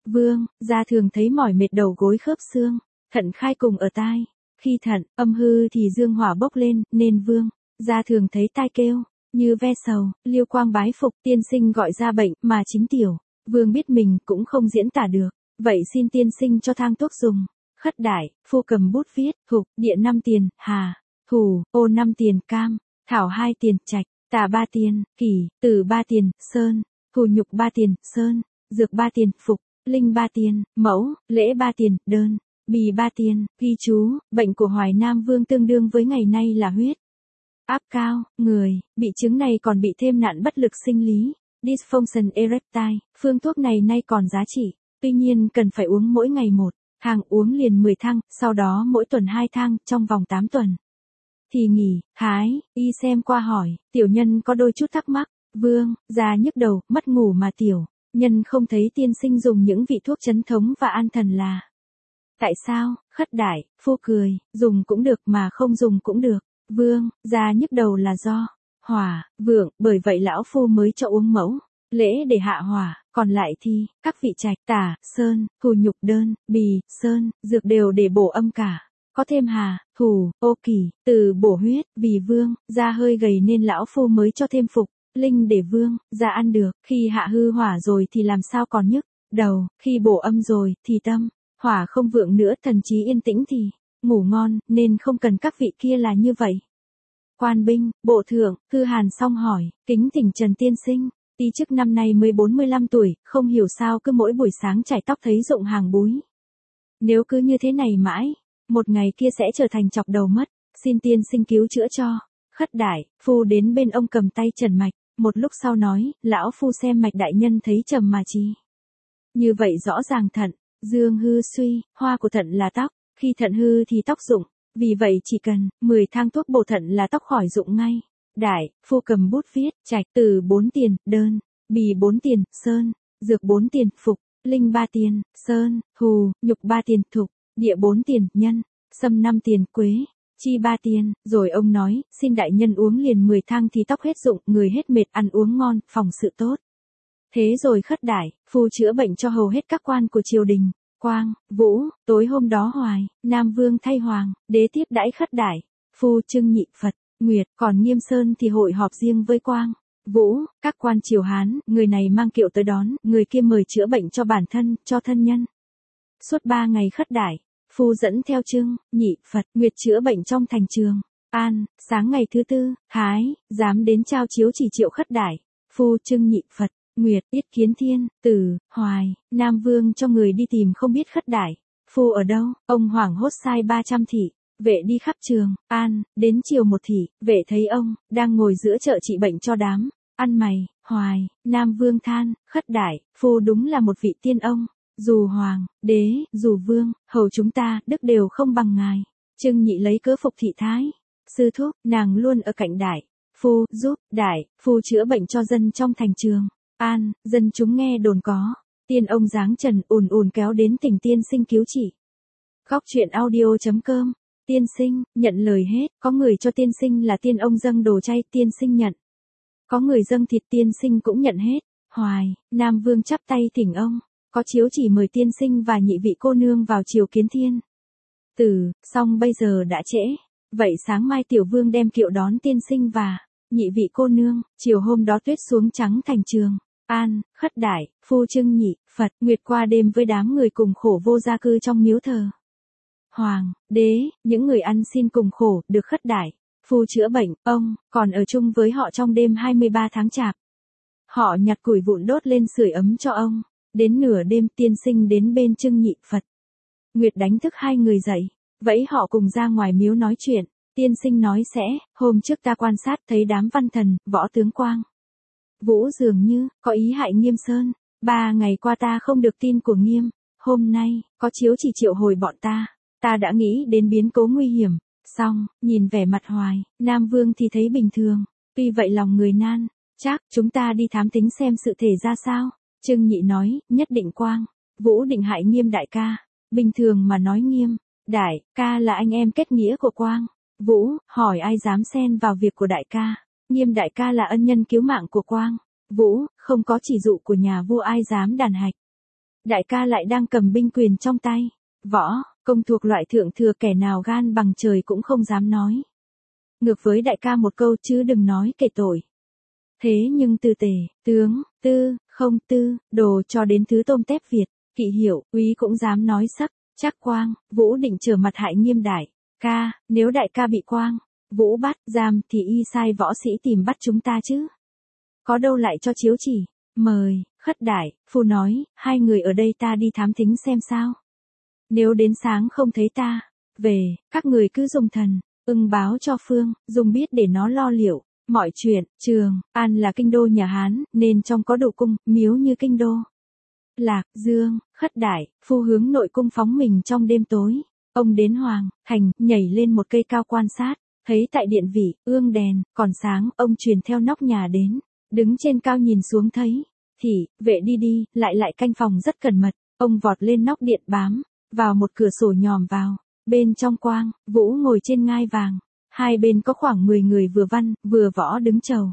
Vương, gia thường thấy mỏi mệt đầu gối khớp xương, thận khai cùng ở tai. Khi thận, âm hư thì dương hỏa bốc lên, nên vương, gia thường thấy tai kêu, như ve sầu, Liêu Quang bái phục tiên sinh gọi ra bệnh mà chính tiểu. Vương biết mình cũng không diễn tả được, vậy xin tiên sinh cho thang thuốc dùng. Khất đại, phu cầm bút viết, thục, địa 5 tiền, hà, thủ, ô 5 tiền, cam, thảo 2 tiền, trạch, tả 3 tiền, kỷ, tử 3 tiền, sơn, thủ nhục 3 tiền, sơn, dược 3 tiền, phục, linh 3 tiền, mẫu, lễ 3 tiền, đơn, bì 3 tiền, ghi chú, bệnh của Hoài Nam Vương tương đương với ngày nay là huyết áp cao, người, bị chứng này còn bị thêm nạn bất lực sinh lý, dysfunction erectile, phương thuốc này nay còn giá trị, tuy nhiên cần phải uống mỗi ngày một thang, uống liền 10 thang, sau đó mỗi tuần 2 thang, trong vòng 8 tuần. Thì nghỉ, Thái, y xem qua hỏi, tiểu nhân có đôi chút thắc mắc, Vương, già nhức đầu, mất ngủ mà tiểu, nhân không thấy tiên sinh dùng những vị thuốc trấn thống và an thần là. Tại sao? Khất đại, phu cười, dùng cũng được mà không dùng cũng được. Vương, già nhức đầu là do hỏa, vượng, bởi vậy lão phu mới cho uống mẫu, lễ để hạ hỏa, còn lại thì, các vị trạch, tả, sơn, thủ nhục đơn, bì, sơn, dược đều để bổ âm cả. Có thêm hà, thủ, ô kỳ, từ bổ huyết, vì vương, da hơi gầy nên lão phu mới cho thêm phục, linh để vương, da ăn được, khi hạ hư hỏa rồi thì làm sao còn nhức đầu, khi bổ âm rồi thì tâm, hỏa không vượng nữa, thần trí yên tĩnh thì ngủ ngon, nên không cần các vị kia là như vậy. Quan binh, bộ thượng, Thư Hàn xong hỏi, kính thỉnh Trần tiên sinh, ti chức năm nay mới 45 tuổi, không hiểu sao cứ mỗi buổi sáng chải tóc thấy rụng hàng búi. Nếu cứ như thế này mãi, một ngày kia sẽ trở thành chọc đầu mất, xin tiên sinh cứu chữa cho. Khất đại, phu đến bên ông cầm tay trần mạch, một lúc sau nói, lão phu xem mạch đại nhân thấy trầm mà chi. Như vậy rõ ràng thận, dương hư suy, hoa của thận là tóc, khi thận hư thì tóc rụng, vì vậy chỉ cần 10 thang thuốc bổ thận là tóc khỏi rụng ngay. Đại, phu cầm bút viết, trạch, từ 4 tiền, đơn, bì 4 tiền, sơn, dược 4 tiền, phục, linh 3 tiền, sơn, thù, nhục 3 tiền, thục, địa 4 tiền, nhân, sâm 5 tiền, quế, chi 3 tiền, rồi ông nói, xin đại nhân uống liền 10 thang thì tóc hết rụng, người hết mệt, ăn uống ngon, phòng sự tốt. Thế rồi khất đại, phu chữa bệnh cho hầu hết các quan của triều đình. Quang, Vũ, tối hôm đó Hoài, Nam Vương thay Hoàng, đế tiếp đãi khất đại, phu trưng nhị Phật, Nguyệt, còn Nghiêm Sơn thì hội họp riêng với Quang, Vũ, các quan triều Hán, người này mang kiệu tới đón, người kia mời chữa bệnh cho bản thân, cho thân nhân. Suốt 3 ngày khất đại, phu dẫn theo Trưng, nhị Phật, Nguyệt chữa bệnh trong thành Trường An, sáng ngày thứ tư, Thái, dám đến trao chiếu chỉ triệu khất đại, phu Trưng nhị Phật. Nguyệt, Yết Kiến Thiên, Tử, Hoài, Nam Vương cho người đi tìm không biết khất đại. Phu ở đâu? Ông hoảng hốt sai 300 thị, vệ đi khắp Trường An, đến chiều một thị, vệ thấy ông, đang ngồi giữa chợ trị bệnh cho đám, ăn mày, Hoài, Nam Vương than, khất đại, phu đúng là một vị tiên ông, dù hoàng, đế, dù vương, hầu chúng ta, đức đều không bằng ngài. Trưng nhị lấy cớ phục thị thái, sư thúc, nàng luôn ở cạnh đại, phu, giúp, đại, phu chữa bệnh cho dân trong thành Trường An, dân chúng nghe đồn có, tiên ông dáng trần ùn ùn kéo đến tỉnh tiên sinh cứu trị. Góc truyện audio.com, tiên sinh, nhận lời hết, có người cho tiên sinh là tiên ông dâng đồ chay, tiên sinh nhận. Có người dâng thịt, tiên sinh cũng nhận hết. Hoài, Nam Vương chắp tay thỉnh ông, có chiếu chỉ mời tiên sinh và nhị vị cô nương vào triều kiến thiên. Tử, xong bây giờ đã trễ, vậy sáng mai tiểu vương đem kiệu đón tiên sinh và nhị vị cô nương, chiều hôm đó tuyết xuống trắng thành Trường An, khất đại, phu Trưng nhị Phật, Nguyệt qua đêm với đám người cùng khổ vô gia cư trong miếu thờ. Hoàng, đế, những người ăn xin cùng khổ, được khất đại, phu chữa bệnh, ông, còn ở chung với họ trong đêm 23 tháng Chạp. Họ nhặt củi vụn đốt lên sưởi ấm cho ông, đến nửa đêm tiên sinh đến bên Trưng nhị Phật. Nguyệt đánh thức hai người dậy, vẫy họ cùng ra ngoài miếu nói chuyện, tiên sinh nói sẽ, hôm trước ta quan sát thấy đám văn thần, võ tướng Quang. Vũ dường như, có ý hại Nghiêm Sơn, 3 ngày qua ta không được tin của Nghiêm, hôm nay, có chiếu chỉ triệu hồi bọn ta đã nghĩ đến biến cố nguy hiểm, xong, nhìn vẻ mặt Hoài, Nam Vương thì thấy bình thường, tuy vậy lòng người nan, chắc, chúng ta đi thám tính xem sự thể ra sao, Trưng nhị nói, nhất định Quang, Vũ định hại Nghiêm đại ca, bình thường mà nói Nghiêm, đại ca là anh em kết nghĩa của Quang, Vũ, hỏi ai dám xen vào việc của đại ca. Nghiêm đại ca là ân nhân cứu mạng của Quang, Vũ, không có chỉ dụ của nhà vua ai dám đàn hạch. Đại ca lại đang cầm binh quyền trong tay. Võ, công thuộc loại thượng thừa kẻ nào gan bằng trời cũng không dám nói. Ngược với đại ca một câu chứ đừng nói kể tội. Thế nhưng từ tề, tướng, tư, không tư, đồ cho đến thứ tôm tép Việt, kỵ hiệu, úy cũng dám nói sắc, chắc Quang, Vũ định trở mặt hại Nghiêm đại. Ca, nếu đại ca bị Quang, Vũ bắt, giam thì y sai võ sĩ tìm bắt chúng ta chứ. Có đâu lại cho chiếu chỉ, mời, Khất đại, phu nói, hai người ở đây ta đi thám thính xem sao. Nếu đến sáng không thấy ta, về, các người cứ dùng thần, báo cho Phương, dùng biết để nó lo liệu. Mọi chuyện, Trường An là kinh đô nhà Hán, nên trong có độ cung, miếu như kinh đô. Lạc, Dương, Khất đại, phu hướng nội cung phóng mình trong đêm tối. Ông đến Hoàng Thành, nhảy lên một cây cao quan sát, thấy tại điện vị, ương đèn, còn sáng, ông truyền theo nóc nhà đến. Đứng trên cao nhìn xuống thấy, thì, vệ đi, lại canh phòng rất cẩn mật, ông vọt lên nóc điện bám, vào một cửa sổ nhòm vào, bên trong Quang, Vũ ngồi trên ngai vàng. Hai bên có khoảng 10 người vừa văn, vừa võ đứng chầu.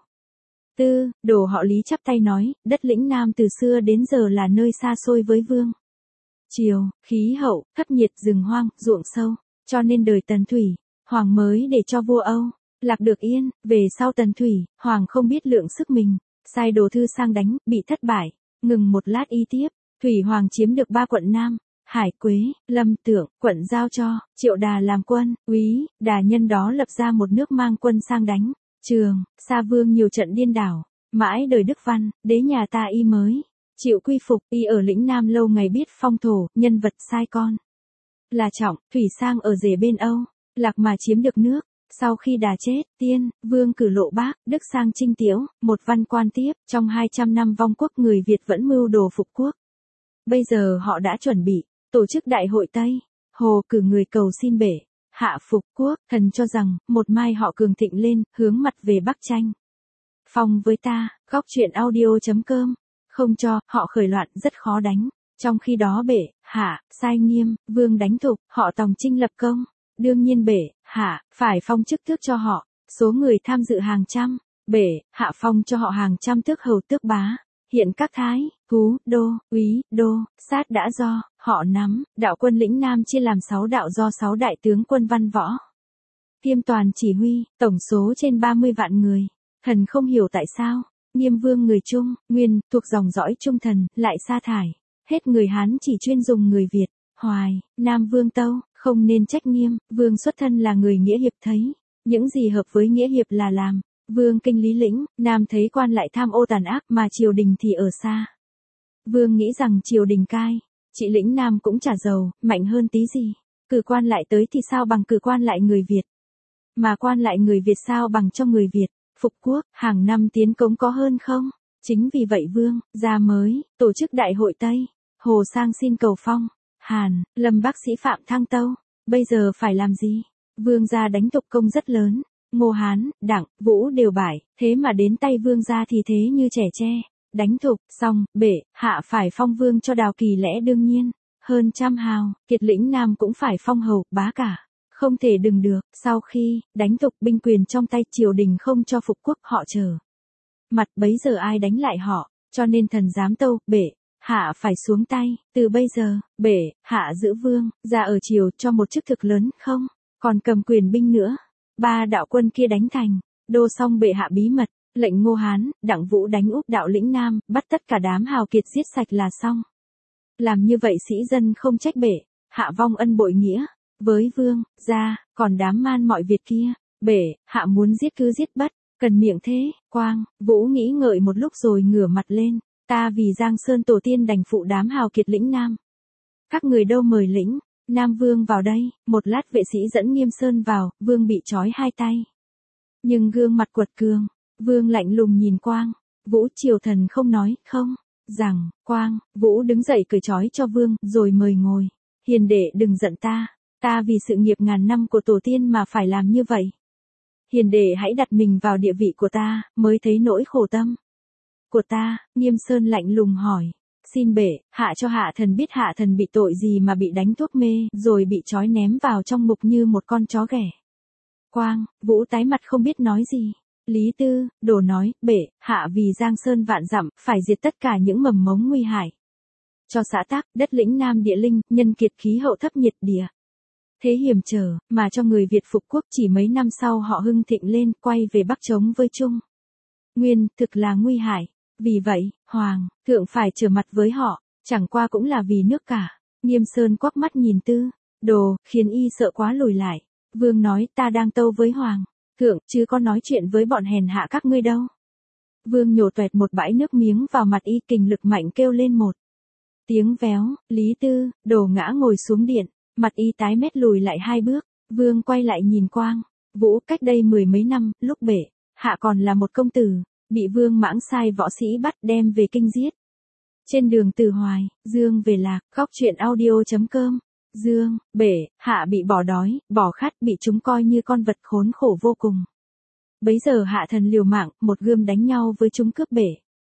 Tư, đồ họ Lý chắp tay nói, đất lĩnh Nam từ xưa đến giờ là nơi xa xôi với vương. Triều, khí hậu, thấp nhiệt rừng hoang, ruộng sâu, cho nên đời Tần Thủy, Hoàng mới để cho vua Âu, Lạc được yên, về sau Tần Thủy, Hoàng không biết lượng sức mình, sai đồ thư sang đánh, bị thất bại, ngừng một lát y tiếp, Thủy Hoàng chiếm được 3 quận Nam. Hải Quế, Lâm Tượng, quận giao cho, Triệu Đà làm quân, úy, Đà nhân đó lập ra một nước mang quân sang đánh, Trường, Sa Vương nhiều trận điên đảo, mãi đời Đức Văn, đế nhà ta y mới, chịu quy phục, y ở lĩnh Nam lâu ngày biết phong thổ, nhân vật sai con. Là Trọng, Thủy sang ở rể bên Âu, Lạc mà chiếm được nước, sau khi Đà chết, Tiên, Vương cử Lộ Bác, Đức sang Trinh Tiễu, một văn quan tiếp, trong 200 năm vong quốc người Việt vẫn mưu đồ phục quốc. Bây giờ họ đã chuẩn bị tổ chức đại hội Tây, Hồ cử người cầu xin bể, hạ phục quốc, thần cho rằng, một mai họ cường thịnh lên, hướng mặt về Bắc tranh. Phong với ta, góc chuyện audio.com, không cho, họ khởi loạn rất khó đánh. Trong khi đó bể, hạ, sai Nghiêm, Vương đánh Thục, họ Tòng Trinh lập công. Đương nhiên bể, hạ, phải phong chức tước cho họ, số người tham dự hàng trăm. Bể, hạ phong cho họ hàng trăm tước hầu tước bá. Hiện các thái, thú, đô, úy, đô, sát đã do, họ nắm, đạo quân lĩnh Nam chia làm 6 đạo do 6 đại tướng quân văn võ. Tiêm toàn chỉ huy, tổng số trên 30 vạn người. Thần không hiểu tại sao, Nghiêm Vương người Trung, Nguyên, thuộc dòng dõi Trung thần, lại sa thải. Hết người Hán chỉ chuyên dùng người Việt, Hoài, Nam Vương Tâu, không nên trách Nghiêm, Vương xuất thân là người nghĩa hiệp thấy. Những gì hợp với nghĩa hiệp là làm. Vương kinh lý lĩnh, Nam thấy quan lại tham ô tàn ác mà triều đình thì ở xa. Vương nghĩ rằng triều đình cai, trị lĩnh Nam cũng chả giàu, mạnh hơn tí gì. Cử quan lại tới thì sao bằng cử quan lại người Việt. Mà quan lại người Việt sao bằng cho người Việt, phục quốc, hàng năm tiến cống có hơn không? Chính vì vậy Vương, ra mới, tổ chức đại hội Tây, Hồ sang xin cầu phong, Hàn, Lâm bác sĩ Phạm Thăng Tâu, bây giờ phải làm gì? Vương gia đánh Thục công rất lớn. Ngô Hán, Đặng, Vũ đều bại, thế mà đến tay Vương gia thì thế như trẻ tre, đánh Thục, xong, bể, hạ phải phong Vương cho Đào Kỳ lẽ đương nhiên, hơn trăm hào, kiệt lĩnh Nam cũng phải phong hầu, bá cả, không thể đừng được, sau khi, đánh Thục binh quyền trong tay triều đình không cho phục quốc họ chờ. Mặt bấy giờ ai đánh lại họ, cho nên thần giám Tâu, bể, hạ phải xuống tay, từ bây giờ, bể, hạ giữ Vương, ra ở triều cho một chức thực lớn không, còn cầm quyền binh nữa. 3 đạo quân kia đánh thành, đô xong bệ hạ bí mật, lệnh Ngô Hán, Đặng Vũ đánh úp đạo lĩnh Nam, bắt tất cả đám hào kiệt giết sạch là xong. Làm như vậy sĩ dân không trách bệ, hạ vong ân bội nghĩa, với Vương, gia, còn đám man mọi Việt kia, bệ, hạ muốn giết cứ giết bất, cần miệng thế, Quang, Vũ nghĩ ngợi một lúc rồi ngửa mặt lên, ta vì Giang Sơn tổ tiên đành phụ đám hào kiệt lĩnh Nam. Các người đâu mời lĩnh Nam Vương vào đây, một lát vệ sĩ dẫn Nghiêm Sơn vào, Vương bị trói 2 tay. Nhưng gương mặt quật cường, Vương lạnh lùng nhìn Quang, Vũ triều thần không nói, không, rằng, Quang, Vũ đứng dậy cởi trói cho Vương, rồi mời ngồi. Hiền đệ đừng giận ta vì sự nghiệp ngàn năm của tổ tiên mà phải làm như vậy. Hiền đệ hãy đặt mình vào địa vị của ta, mới thấy nỗi khổ tâm của ta, Nghiêm Sơn lạnh lùng hỏi. Xin bệ, hạ cho hạ thần biết hạ thần bị tội gì mà bị đánh thuốc mê, rồi bị trói ném vào trong ngục như một con chó ghẻ. Quang, Vũ tái mặt không biết nói gì. Lý Tư, Đồ nói, bệ, hạ vì Giang Sơn vạn dặm, phải diệt tất cả những mầm mống nguy hại. cho xã Tắc, đất lĩnh Nam địa linh, nhân kiệt khí hậu thấp nhiệt địa. Thế hiểm trở, mà cho người Việt phục quốc chỉ mấy năm sau họ hưng thịnh lên, quay về Bắc chống với Trung Nguyên, thực là nguy hại. Vì vậy, Hoàng thượng phải trở mặt với họ, chẳng qua cũng là vì nước cả. Nghiêm Sơn quắc mắt nhìn Tư Đồ, khiến y sợ quá lùi lại. Vương nói, ta đang tâu với Hoàng thượng, chứ có nói chuyện với bọn hèn hạ các ngươi đâu. Vương nhổ toẹt một bãi nước miếng vào mặt y, kình lực mạnh kêu lên một tiếng véo, Lý Tư Đồ ngã ngồi xuống điện, mặt y tái mét lùi lại 2 bước. Vương quay lại nhìn Quang Vũ, cách đây 10 mấy năm, lúc bệ hạ còn là một công tử, bị Vương Mãng sai võ sĩ bắt đem về kinh giết. Trên đường từ Hoài, Dương về Lạc, khóc chuyện audio.com. Dương, bệ hạ bị bỏ đói, bỏ khát, bị chúng coi như con vật khốn khổ vô cùng. Bấy giờ hạ thần liều mạng, một gươm đánh nhau với chúng cướp bệ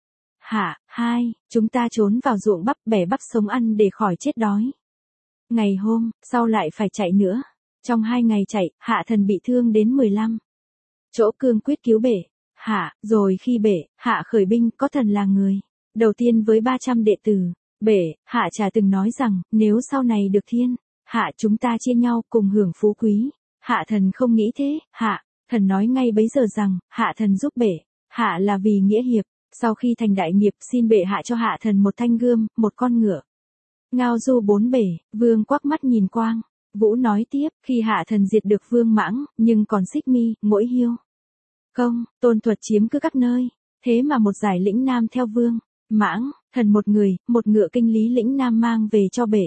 hạ. 2, chúng ta trốn vào ruộng bắp, bẻ bắp sống ăn để khỏi chết đói. Ngày hôm sau lại phải chạy nữa. Trong 2 ngày chạy, hạ thần bị thương đến 15 chỗ, cương quyết cứu bệ hạ. Rồi khi bệ hạ khởi binh, có thần là người đầu tiên với 300 đệ tử. Bệ hạ chả từng nói rằng, nếu sau này được thiên hạ chúng ta chia nhau cùng hưởng phú quý. Hạ thần không nghĩ thế. Hạ thần nói ngay bấy giờ rằng, hạ thần giúp bệ hạ là vì nghĩa hiệp. Sau khi thành đại nghiệp, xin bệ hạ cho hạ thần một thanh gươm, một con ngựa ngao du 4 bể. Vương quắc mắt nhìn Quang Vũ nói tiếp, khi hạ thần diệt được Vương Mãng, nhưng còn Xích Mi, Mỗi Hiêu, Công, Tôn Thuật chiếm cứ các nơi. Thế mà một giải lĩnh Nam theo Vương Mãng, thần một người, một ngựa kinh lý lĩnh Nam mang về cho bệ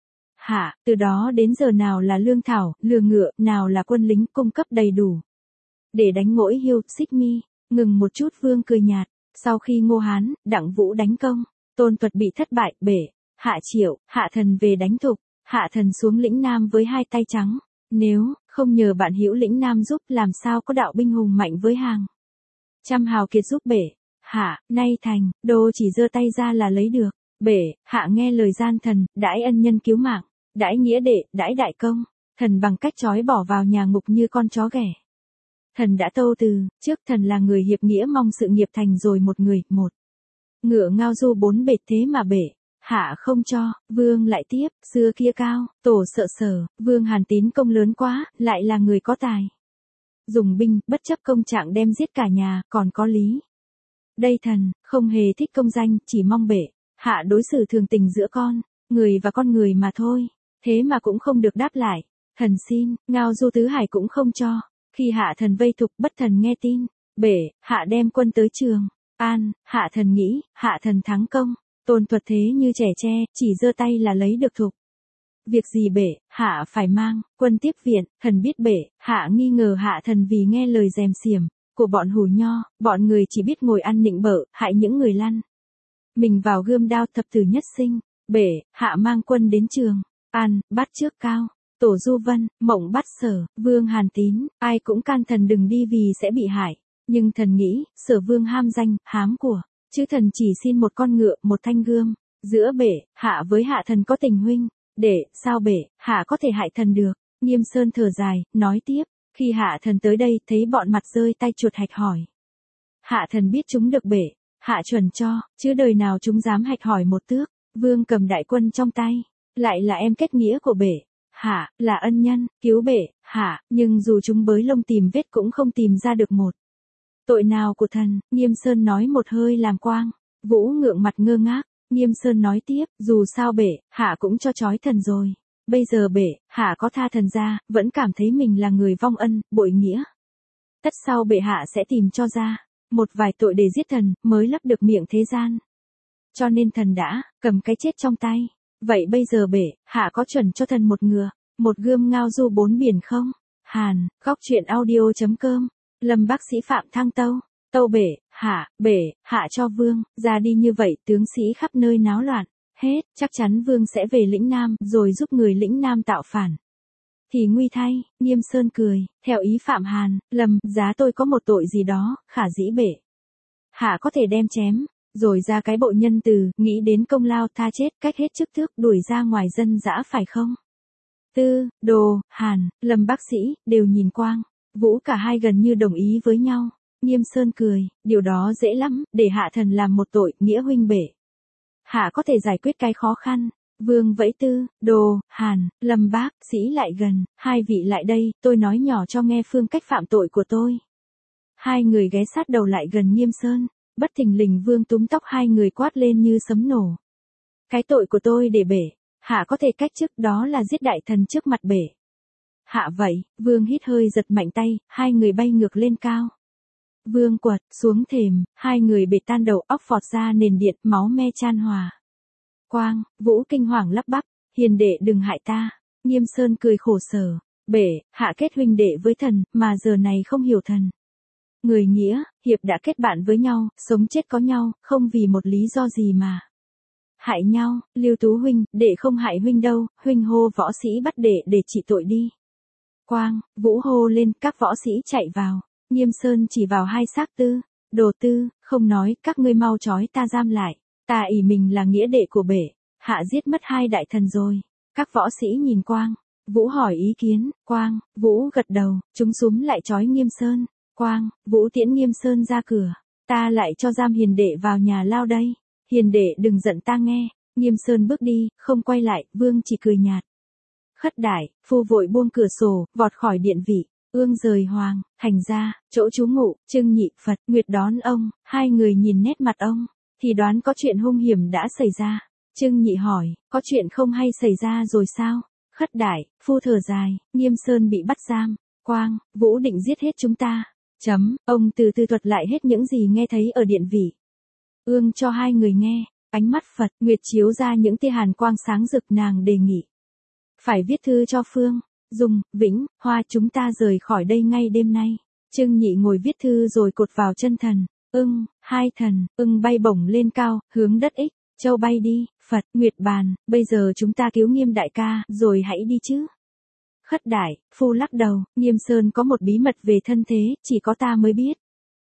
hạ. Từ đó đến giờ nào là lương thảo, lừa ngựa, nào là quân lính cung cấp đầy đủ để đánh Mỗi Hiêu, Xích Mi. Ngừng một chút, Vương cười nhạt. Sau khi Ngô Hán, Đặng Vũ đánh công, Tôn Thuật bị thất bại, bệ hạ triệu hạ thần về đánh Thục. Hạ thần xuống lĩnh Nam với 2 tay trắng. Nếu không nhờ bạn hữu lĩnh Nam giúp, làm sao có đạo binh hùng mạnh với hàng trăm hào kiệt giúp bệ hạ. Nay thành đô chỉ giơ tay ra là lấy được. Bệ hạ nghe lời gian thần, đãi ân nhân cứu mạng, đãi nghĩa đệ, đãi đại công. Thần bằng cách trói bỏ vào nhà ngục như con chó ghẻ. Thần đã tâu từ trước, thần là người hiệp nghĩa, mong sự nghiệp thành rồi một người, một ngựa ngao du 4 bể. Thế mà bệ hạ không cho. Vương lại tiếp, xưa kia Cao Tổ sợ Sở, Vương Hàn Tín công lớn quá, lại là người có tài dùng binh, bất chấp công trạng đem giết cả nhà, còn có lý. Đây thần không hề thích công danh, chỉ mong bệ hạ đối xử thường tình giữa con người và con người mà thôi. Thế mà cũng không được đáp lại. Thần xin, ngao du tứ hải cũng không cho. Khi hạ thần vây Thục, bất thần nghe tin bệ hạ đem quân tới Trường An, hạ thần nghĩ hạ thần thắng công. Tôn Thuật thế như trẻ tre, chỉ giơ tay là lấy được Thục. Việc gì bệ hạ phải mang quân tiếp viện. Thần biết bệ hạ nghi ngờ hạ thần vì nghe lời dèm xiềm của bọn hủ nho. Bọn người chỉ biết ngồi ăn nịnh bợ, hại những người lăn mình vào gươm đao thập tử nhất sinh. Bệ hạ mang quân đến Trường An, bắt trước Cao Tổ Du Vân, Mộng Bắt Sở, Vương Hàn Tín. Ai cũng can thần đừng đi vì sẽ bị hại. Nhưng thần nghĩ, Sở Vương ham danh, hám của, chứ thần chỉ xin một con ngựa, một thanh gươm. Giữa bệ hạ với hạ thần có tình huynh đệ, sao bệ hạ có thể hại thần được. Nghiêm Sơn thở dài, nói tiếp, khi hạ thần tới đây, thấy bọn mặt rơi tay chuột hạch hỏi. Hạ thần biết chúng được bệ hạ chuẩn cho, chứ đời nào chúng dám hạch hỏi một tước. Vương cầm đại quân trong tay, lại là em kết nghĩa của bệ hạ, là ân nhân cứu bệ hạ, nhưng dù chúng bới lông tìm vết cũng không tìm ra được một tội nào của thần. Nghiêm Sơn nói một hơi làm Quang Vũ ngượng mặt ngơ ngác. Nghiêm Sơn nói tiếp, dù sao bệ hạ cũng cho trói thần rồi. Bây giờ bệ hạ có tha thần ra, vẫn cảm thấy mình là người vong ân, bội nghĩa. Tất sau bệ hạ sẽ tìm cho ra một vài tội để giết thần, mới lấp được miệng thế gian. Cho nên thần đã cầm cái chết trong tay. Vậy bây giờ bệ hạ có chuẩn cho thần một ngựa, một gươm ngao du 4 biển không? Hàn, khóc chuyện audio.com. Lâm bác sĩ Phạm Thăng tâu bệ hạ cho Vương ra đi như vậy, tướng sĩ khắp nơi náo loạn hết, chắc chắn Vương sẽ về lĩnh Nam, rồi giúp người lĩnh Nam tạo phản. Thì nguy thay. Nghiêm Sơn cười, theo ý Phạm Hàn, Lâm, giá tôi có một tội gì đó, khả dĩ bệ hạ có thể đem chém, rồi ra cái bộ nhân từ, nghĩ đến công lao tha chết, cách hết chức tước, đuổi ra ngoài dân dã phải không? Tư Đồ, Hàn, Lâm bác sĩ đều nhìn Quang Vũ, cả hai gần như đồng ý với nhau. Nghiêm Sơn cười, điều đó dễ lắm, để hạ thần làm một tội, nghĩa huynh bệ hạ có thể giải quyết cái khó khăn. Vương vẫy tư, Đồ, Hàn, Lâm Bác, Sĩ lại gần, hai vị lại đây, tôi nói nhỏ cho nghe phương cách phạm tội của tôi. Hai người ghé sát đầu lại gần Nghiêm Sơn, bất thình lình Vương túm tóc hai người quát lên như sấm nổ. Cái tội của tôi để bể, hạ có thể cách chức, đó là giết đại thần trước mặt bể. Hạ vậy, Vương hít hơi giật mạnh tay, hai người bay ngược lên cao. Vương quật xuống thềm, hai người bể tan đầu óc phọt ra nền điện, máu me chan hòa. Quang, Vũ kinh hoàng lắp bắp, hiền đệ đừng hại ta. Nghiêm Sơn cười khổ sở, bể, hạ kết huynh đệ với thần, mà giờ này không hiểu thần. Người nghĩa, hiệp đã kết bạn với nhau, sống chết có nhau, không vì một lý do gì mà hại nhau. Lưu Tú huynh, đệ không hại huynh đâu, huynh hô võ sĩ bắt đệ để trị tội đi. Quang, Vũ hô lên, các võ sĩ chạy vào. Nghiêm Sơn chỉ vào hai xác Tư, Đồ Tư, không nói, các ngươi mau trói ta giam lại. Ta ỷ mình là nghĩa đệ của bể, hạ giết mất hai đại thần rồi. Các võ sĩ nhìn Quang, Vũ hỏi ý kiến, Quang, Vũ gật đầu, chúng súm lại trói Nghiêm Sơn. Quang, Vũ tiễn Nghiêm Sơn ra cửa, ta lại cho giam hiền đệ vào nhà lao đây. Hiền đệ đừng giận ta nghe. Nghiêm Sơn bước đi, không quay lại, Vương chỉ cười nhạt. Khất đại, phu vội buông cửa sổ, vọt khỏi điện vị. Ương rời hoàng, hành ra, chỗ trú ngụ, Trương Nhị, Phật, Nguyệt đón ông, hai người nhìn nét mặt ông, thì đoán có chuyện hung hiểm đã xảy ra. Trương Nhị hỏi, có chuyện không hay xảy ra rồi sao? Khất đại, phu thở dài, Nghiêm Sơn bị bắt giam. Quang, Vũ định giết hết chúng ta. Ông từ từ thuật lại hết những gì nghe thấy ở điện vị. Ương cho hai người nghe, ánh mắt Phật, Nguyệt chiếu ra những tia hàn quang sáng rực, nàng đề nghị. Phải viết thư cho Phương, Dung, Vĩnh, Hoa, chúng ta rời khỏi đây ngay đêm nay. Trương Nhị ngồi viết thư rồi cột vào chân thần. Hai thần, bay bổng lên cao, hướng đất Ích, Châu bay đi. Phật, Nguyệt bàn, bây giờ chúng ta cứu Nghiêm đại ca, rồi hãy đi chứ. Khất đại, phu lắc đầu, Nghiêm Sơn có một bí mật về thân thế, chỉ có ta mới biết.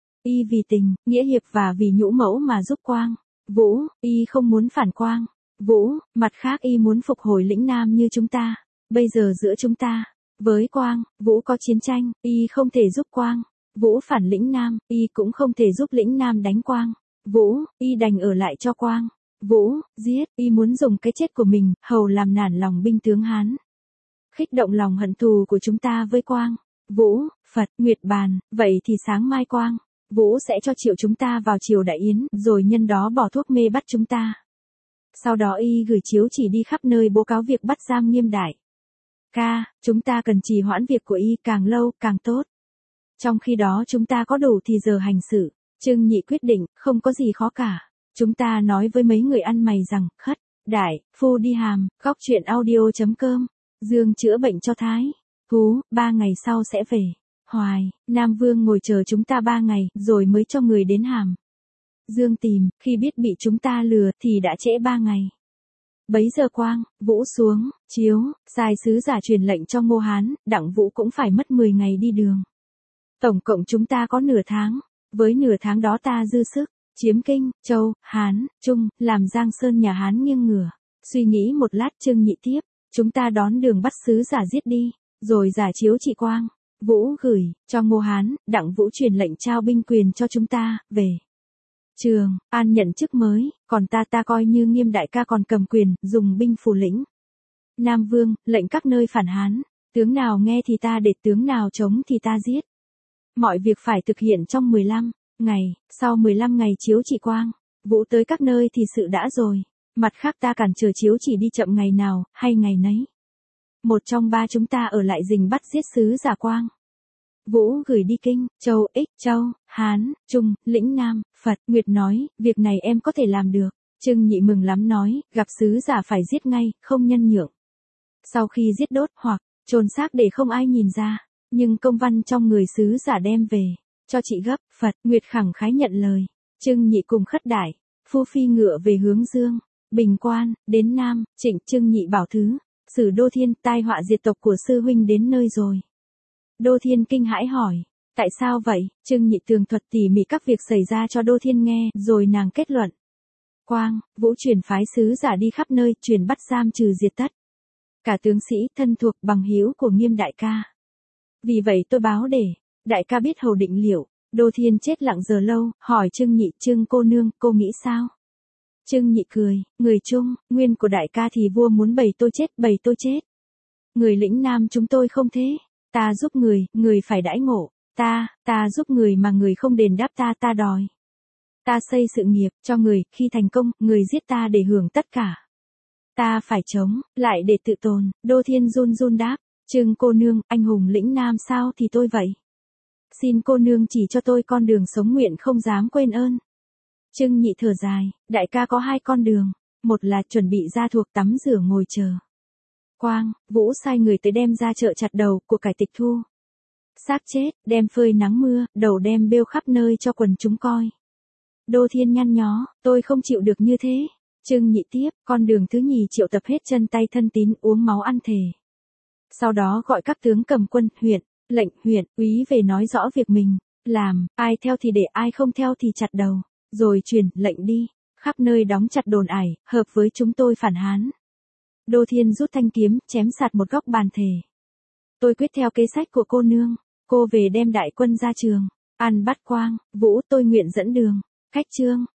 Y vì tình, nghĩa hiệp và vì nhũ mẫu mà giúp Quang. Vũ, y không muốn phản Quang. Vũ, mặt khác y muốn phục hồi lĩnh Nam như chúng ta. Bây giờ giữa chúng ta, với Quang, Vũ có chiến tranh, y không thể giúp Quang. Vũ phản lĩnh Nam, y cũng không thể giúp lĩnh Nam đánh Quang. Vũ, y đành ở lại cho Quang. Vũ, giết, y muốn dùng cái chết của mình, hầu làm nản lòng binh tướng Hán. Khích động lòng hận thù của chúng ta với Quang. Vũ, Phật, Nguyệt bàn, vậy thì sáng mai Quang, Vũ sẽ cho triệu chúng ta vào triều đại yến, rồi nhân đó bỏ thuốc mê bắt chúng ta. Sau đó y gửi chiếu chỉ đi khắp nơi bố cáo việc bắt giam Nghiêm đại ca, chúng ta cần trì hoãn việc của y càng lâu càng tốt. Trong khi đó chúng ta có đủ thì giờ hành sự. Trương Nhị quyết định, không có gì khó cả. Chúng ta nói với mấy người ăn mày rằng, khất đại, phu đi hàm, góc truyện audio.com. Dương chữa bệnh cho Thái. Hú, 3 ngày sau sẽ về. Hoài, Nam Vương ngồi chờ chúng ta 3 ngày, rồi mới cho người đến hàm. Dương tìm, khi biết bị chúng ta lừa, thì đã trễ 3 ngày. Bấy giờ Quang, Vũ xuống, chiếu, sai sứ giả truyền lệnh cho Ngô Hán, Đặng Vũ cũng phải mất 10 ngày đi đường. Tổng cộng chúng ta có nửa tháng. Với nửa tháng đó ta dư sức, chiếm Kinh, Châu, Hán, Trung, làm Giang Sơn nhà Hán nghiêng ngửa. Suy nghĩ một lát Trương Nhị tiếp, chúng ta đón đường bắt sứ giả giết đi, rồi giả chiếu trị Quang. Vũ gửi, cho Ngô Hán, Đặng Vũ truyền lệnh trao binh quyền cho chúng ta, về. Trường An nhận chức mới, còn ta coi như Nghiêm đại ca còn cầm quyền, dùng binh phủ lĩnh. Nam Vương, lệnh các nơi phản Hán, tướng nào nghe thì ta để, tướng nào chống thì ta giết. Mọi việc phải thực hiện trong 15 ngày, sau 15 ngày chiếu chỉ Quang, Vũ tới các nơi thì sự đã rồi. Mặt khác ta cản trở chiếu chỉ đi chậm ngày nào, hay ngày nấy. Một trong 3 chúng ta ở lại rình bắt giết sứ giả Quang. Vũ gửi đi Kinh, Châu, Ích, Châu, Hán, Trung, lĩnh Nam. Phật, Nguyệt nói, việc này em có thể làm được. Trương Nhị mừng lắm nói, gặp sứ giả phải giết ngay, không nhân nhượng. Sau khi giết đốt hoặc chôn xác để không ai nhìn ra, nhưng công văn trong người sứ giả đem về, cho chị gấp. Phật, Nguyệt khẳng khái nhận lời. Trương Nhị cùng khất đại, phu phi ngựa về hướng Dương, Bình Quan, đến Nam. Trịnh. Trương Nhị bảo thứ sử Đô Thiên, tai họa diệt tộc của sư huynh đến nơi rồi. Đô Thiên kinh hãi hỏi, tại sao vậy? Trương Nhị tường thuật tỉ mỉ các việc xảy ra cho Đô Thiên nghe, rồi nàng kết luận. Quang, Vũ truyền phái sứ giả đi khắp nơi, truyền bắt giam trừ diệt tất cả tướng sĩ thân thuộc bằng hữu của Nghiêm đại ca. Vì vậy tôi báo để đại ca biết hầu định liệu. Đô Thiên chết lặng giờ lâu, hỏi Trương Nhị, Trương cô nương, cô nghĩ sao? Trương Nhị cười, người chung, nguyên của đại ca thì vua muốn bầy tôi chết. Người lĩnh nam chúng tôi không thế. Ta giúp người phải đãi ngộ. Ta giúp người mà người không đền đáp ta đòi. Ta xây sự nghiệp cho người, khi thành công, người giết ta để hưởng tất cả. Ta phải chống, lại để tự tồn. Đô Thiên run run đáp, Trương cô nương, anh hùng lĩnh nam sao thì tôi vậy. Xin cô nương chỉ cho tôi con đường sống nguyện không dám quên ơn. Trương Nhị thở dài, đại ca có 2 con đường. Một là chuẩn bị ra thuộc tắm rửa ngồi chờ. Quang, Vũ sai người tới đem ra chợ chặt đầu của cải tịch thu. Xác chết, đem phơi nắng mưa, đầu đem bêu khắp nơi cho quần chúng coi. Đô Thiên nhăn nhó, tôi không chịu được như thế. Trương Nhị tiếp, con đường thứ nhì triệu tập hết chân tay thân tín uống máu ăn thề. Sau đó gọi các tướng cầm quân, lệnh huyện, úy về nói rõ việc mình, làm, ai theo thì để ai không theo thì chặt đầu, rồi truyền lệnh đi, khắp nơi đóng chặt đồn ải, hợp với chúng tôi phản Hán. Đô Thiên rút thanh kiếm, chém sạt một góc bàn thề. Tôi quyết theo kế sách của cô nương, cô về đem đại quân ra trường, ăn bắt Quang, Vũ tôi nguyện dẫn đường, khách Trương,